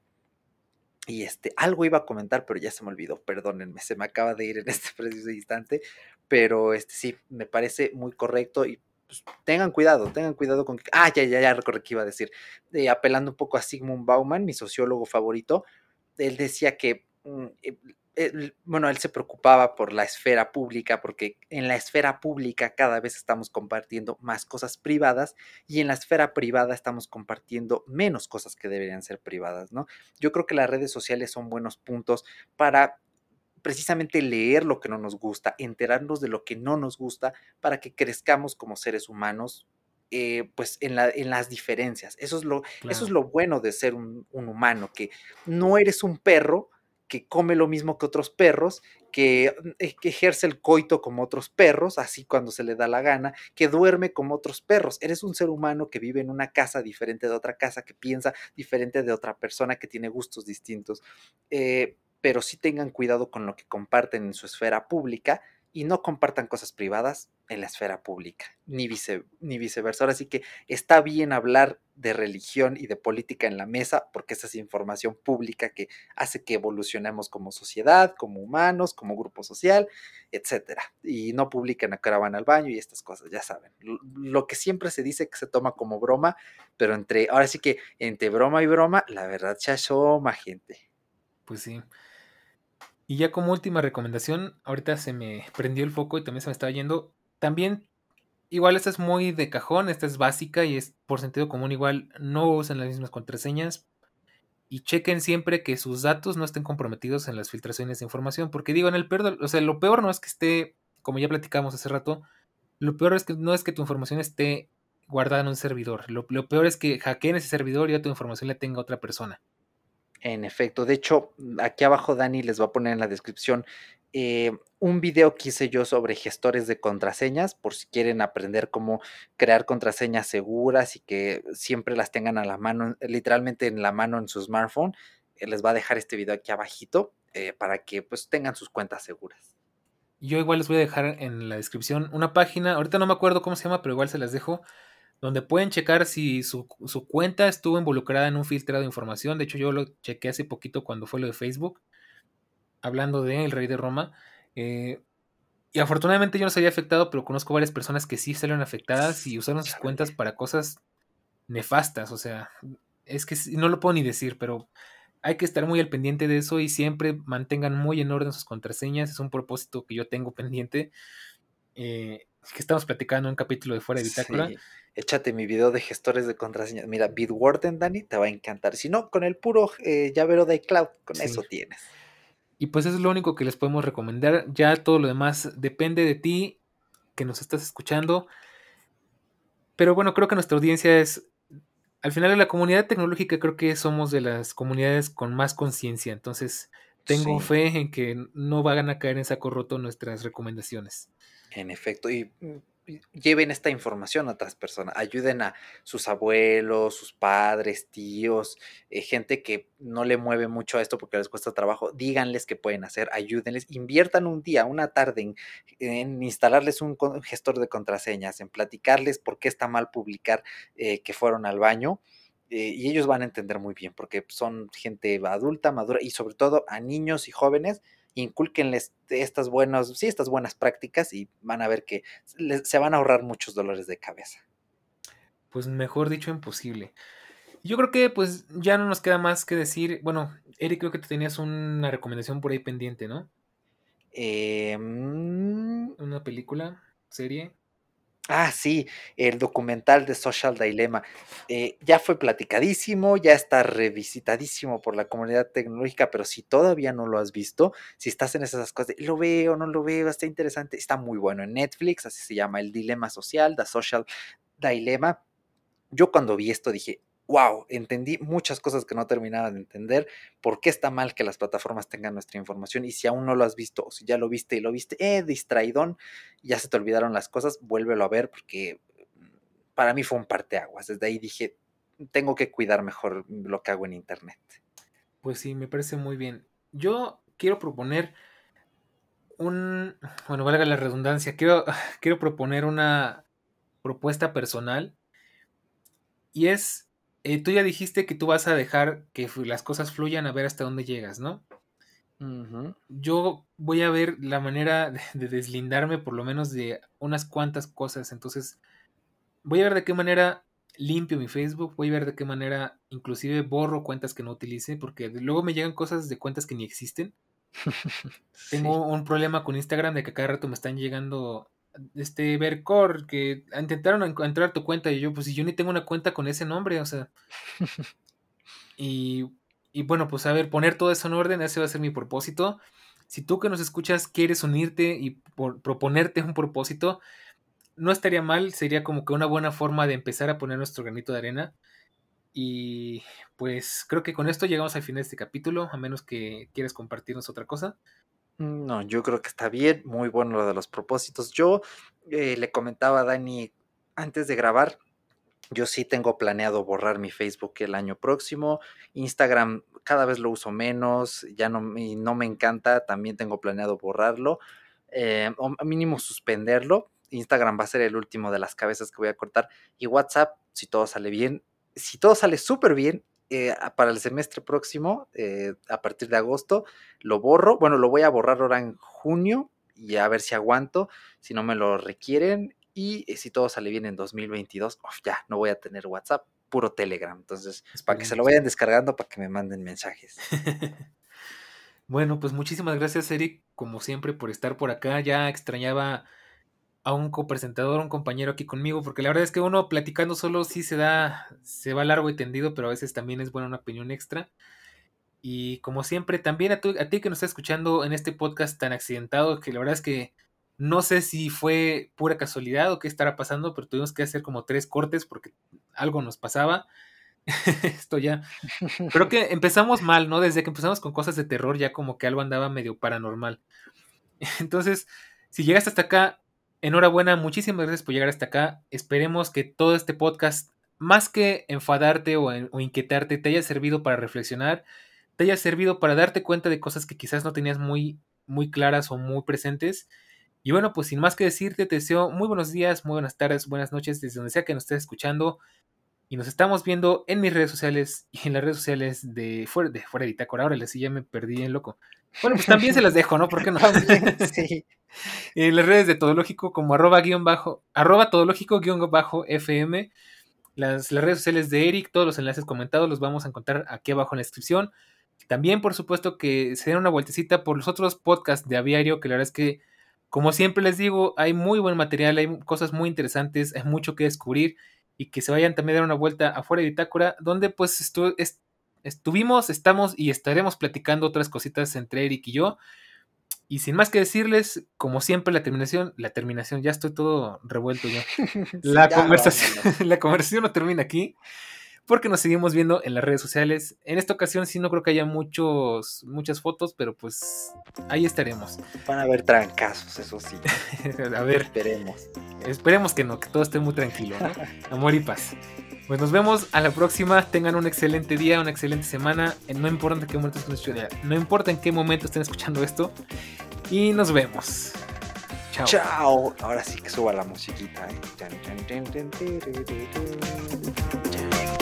Y este, algo iba a comentar, pero ya se me olvidó, perdónenme, se me acaba de ir en este preciso instante, pero este sí, me parece muy correcto y pues, tengan cuidado, tengan cuidado con que, ah, ya, ya, ya recordé que iba a decir, eh, apelando un poco a Sigmund Bauman, mi sociólogo favorito, él decía que, mm, eh, él, bueno, él se preocupaba por la esfera pública, porque en la esfera pública cada vez estamos compartiendo más cosas privadas y en la esfera privada estamos compartiendo menos cosas que deberían ser privadas, ¿no? Yo creo que las redes sociales son buenos puntos para precisamente leer lo que no nos gusta, enterarnos de lo que no nos gusta para que crezcamos como seres humanos. Eh, pues en, la, en, las diferencias. Eso es lo, eso es
Claro.
lo bueno de ser un, un humano, que no eres un perro que come lo mismo que otros perros, que, que, ejerce el coito como otros perros, así cuando se le da la gana, que duerme como otros perros. Eres un ser humano que vive en una casa diferente de otra casa, que piensa diferente de otra persona, que tiene gustos distintos. Eh, pero sí tengan cuidado con lo que comparten en su esfera pública y no compartan cosas privadas en la esfera pública, ni, vice, ni viceversa. Ahora sí que está bien hablar de religión y de política en la mesa, porque esa es información pública que hace que evolucionemos como sociedad, como humanos, como grupo social, etcétera. Y no publican a qué hora van al baño y estas cosas, ya saben. Lo que siempre se dice que se toma como broma, pero entre, ahora sí que entre broma y broma, la verdad se asoma, gente.
Pues sí. Y ya como última recomendación, ahorita se me prendió el foco y también se me estaba yendo. También, igual esta es muy de cajón, esta es básica y es por sentido común, igual no usen las mismas contraseñas y chequen siempre que sus datos no estén comprometidos en las filtraciones de información, porque digo, en el peor, o sea, lo peor no es que esté, como ya platicamos hace rato, lo peor es que no es que tu información esté guardada en un servidor, lo, lo peor es que hackeen ese servidor y ya tu información la tenga otra persona.
En efecto, de hecho, aquí abajo Dani les va a poner en la descripción eh, un video que hice yo sobre gestores de contraseñas, por si quieren aprender cómo crear contraseñas seguras y que siempre las tengan a la mano, literalmente en la mano en su smartphone. Eh, les va a dejar este video aquí abajito eh, para que pues tengan sus cuentas seguras.
Yo igual les voy a dejar en la descripción una página, ahorita no me acuerdo cómo se llama, pero igual se las dejo, donde pueden checar si su, su cuenta estuvo involucrada en un filtrado de información. De hecho, yo lo chequé hace poquito cuando fue lo de Facebook, hablando de El Rey de Roma. Eh, y afortunadamente yo no se había afectado, pero conozco varias personas que sí salieron afectadas y usaron sus
Chale.
cuentas para cosas nefastas. O sea, es que no lo puedo ni decir, pero hay que estar muy al pendiente de eso y siempre mantengan muy en orden sus contraseñas. Es un propósito que yo tengo pendiente. Eh, que estamos platicando en un capítulo de Fuera de Bitácora.
Sí, échate mi video de gestores de contraseñas. Mira, Bitwarden, Dani, te va a encantar. Si no, con el puro eh, llavero de iCloud, con
Sí.
eso tienes.
Y pues eso es lo único que les podemos recomendar. Ya todo lo demás depende de ti, que nos estás escuchando. Pero bueno, creo que nuestra audiencia es, al final de la comunidad tecnológica, creo que somos de las comunidades con más conciencia. Entonces, tengo
Sí,
fe en que no van a caer en saco roto nuestras recomendaciones.
en efecto. Y mm, y lleven esta información a otras personas. Ayuden a sus abuelos, sus padres, tíos, eh, gente que no le mueve mucho a esto porque les cuesta trabajo. Díganles qué pueden hacer, ayúdenles, inviertan un día, una tarde en, en instalarles un con- gestor de contraseñas, en platicarles por qué está mal publicar eh, que fueron al baño. Eh, y ellos van a entender muy bien porque son gente adulta, madura y sobre todo a niños y jóvenes, incúlquenles estas buenas, sí, estas buenas prácticas y van a ver que les, se van a ahorrar muchos dolores de cabeza.
Pues mejor dicho, imposible. Yo creo que pues ya no nos queda más que decir. Bueno, Eric, creo que tú tenías una recomendación por ahí pendiente, ¿no?
Eh, mm,
Una película, serie.
ah, sí, el documental de Social Dilemma. Eh, ya fue platicadísimo, ya está revisitadísimo por la comunidad tecnológica, pero si todavía no lo has visto, si estás en esas cosas de lo veo, no lo veo, está interesante, está muy bueno en Netflix, así se llama, El Dilema Social, The Social Dilemma. Yo cuando vi esto dije, wow, entendí muchas cosas que no terminaba de entender. ¿Por qué está mal que las plataformas tengan nuestra información? Y si aún no lo has visto, o si ya lo viste y lo viste, eh, distraidón, ya se te olvidaron las cosas, vuélvelo a ver porque mm, para mí fue un parteaguas. Desde ahí dije, tengo que cuidar mejor lo que hago en internet.
Pues sí, me parece muy bien. Yo quiero proponer un, bueno, valga la redundancia, quiero, quiero proponer una propuesta personal y es, eh, tú ya dijiste que tú vas a dejar que fu- las cosas fluyan a ver hasta dónde llegas, ¿no?
Ujú.
Yo voy a ver la manera de, de deslindarme por lo menos de unas cuantas cosas. Entonces, voy a ver de qué manera limpio mi Facebook, voy a ver de qué manera inclusive borro cuentas que no utilice, porque de- luego me llegan cosas de cuentas que ni existen.
Sí.
Tengo un problema con Instagram de que cada rato me están llegando este Vercor que intentaron enco- entrar a tu cuenta y yo pues si yo ni tengo una cuenta con ese nombre, o sea, y, y bueno, pues a ver, poner todo eso en orden, ese va a ser mi propósito. Si tú que nos escuchas quieres unirte y por- proponerte un propósito, no estaría mal, sería como que una buena forma de empezar a poner nuestro granito de arena. Y pues creo que con esto llegamos al final de este capítulo, a menos que quieras compartirnos otra cosa.
No, yo creo que está bien, muy bueno lo de los propósitos. Yo eh, le comentaba a Dani antes de grabar. Yo sí tengo planeado borrar mi Facebook el año próximo. Instagram cada vez lo uso menos, ya no, me- no me encanta, también tengo planeado borrarlo, eh, o mínimo suspenderlo. Instagram va a ser el último de las cabezas que voy a cortar. Y WhatsApp, si todo sale bien, si todo sale súper bien, eh, para el semestre próximo, eh, a partir de agosto, lo borro. Bueno, lo voy a borrar ahora en junio y a ver si aguanto, si no me lo requieren. Y eh, si todo sale bien en dos mil veintidós, uf, ya no voy a tener WhatsApp, puro Telegram. Entonces, para que se lo
Esperemos.
vayan descargando, para que me manden mensajes.
Bueno, pues muchísimas gracias, Eric, como siempre, por estar por acá. Ya extrañaba a un copresentador, un compañero aquí conmigo, porque la verdad es que uno platicando solo sí se da, se va largo y tendido, pero a veces también es buena una opinión extra. Y como siempre, también a, tu- a ti que nos está escuchando en este podcast tan accidentado, que la verdad es que no sé si fue pura casualidad o qué estará pasando, pero tuvimos que hacer como tres cortes porque algo nos pasaba. Esto ya. Creo que empezamos mal, ¿no? Desde que empezamos con cosas de terror, ya como que algo andaba medio paranormal. Entonces, si llegaste hasta acá, enhorabuena, muchísimas gracias por llegar hasta acá. Esperemos que todo este podcast, más que enfadarte o, o inquietarte, te haya servido para reflexionar, te haya servido para darte cuenta de cosas que quizás no tenías muy, muy claras o muy presentes. Y bueno, pues sin más que decirte, te deseo muy buenos días, muy buenas tardes, buenas noches, desde donde sea que nos estés escuchando. Y nos estamos viendo en mis redes sociales y en las redes sociales de fuera de, fuera de Bitácora. Ahora sí ya me perdí en loco. Bueno, pues también se las dejo, ¿no? ¿Por qué no?
También, sí.
En las redes de Todológico como arroba guión bajo, arroba todológico guión bajo F M. Las, las redes sociales de Eric, todos los enlaces comentados los vamos a encontrar aquí abajo en la descripción. También, por supuesto, que se den una vueltecita por los otros podcasts de Aviario, que la verdad es que, como siempre les digo, hay muy buen material, hay cosas muy interesantes, hay mucho que descubrir, y que se vayan también a dar una vuelta afuera de Bitácora, donde pues estu- est- estuvimos, estamos y estaremos platicando otras cositas entre Eric y yo. Y sin más que decirles, como siempre, la terminación, la terminación, ya estoy todo revuelto ya. La,
Sí, ya,
conversación, la conversación no termina aquí, porque nos seguimos viendo en las redes sociales. En esta ocasión sí no creo que haya muchos, muchas fotos, pero pues ahí estaremos.
Van a haber trancazos, eso sí.
A ver,
Esperemos.
esperemos que no, que todo esté muy tranquilo, ¿no? Amor y paz. Pues nos vemos a la próxima. Tengan un excelente día, una excelente semana. No importa en qué momento estén escuchando, no importa en qué momento estén escuchando esto. Y nos vemos. Chao.
Chao. Ahora sí que suba la musiquita, ¿eh? Chan, chan, chan, chan, chan, chan, chan.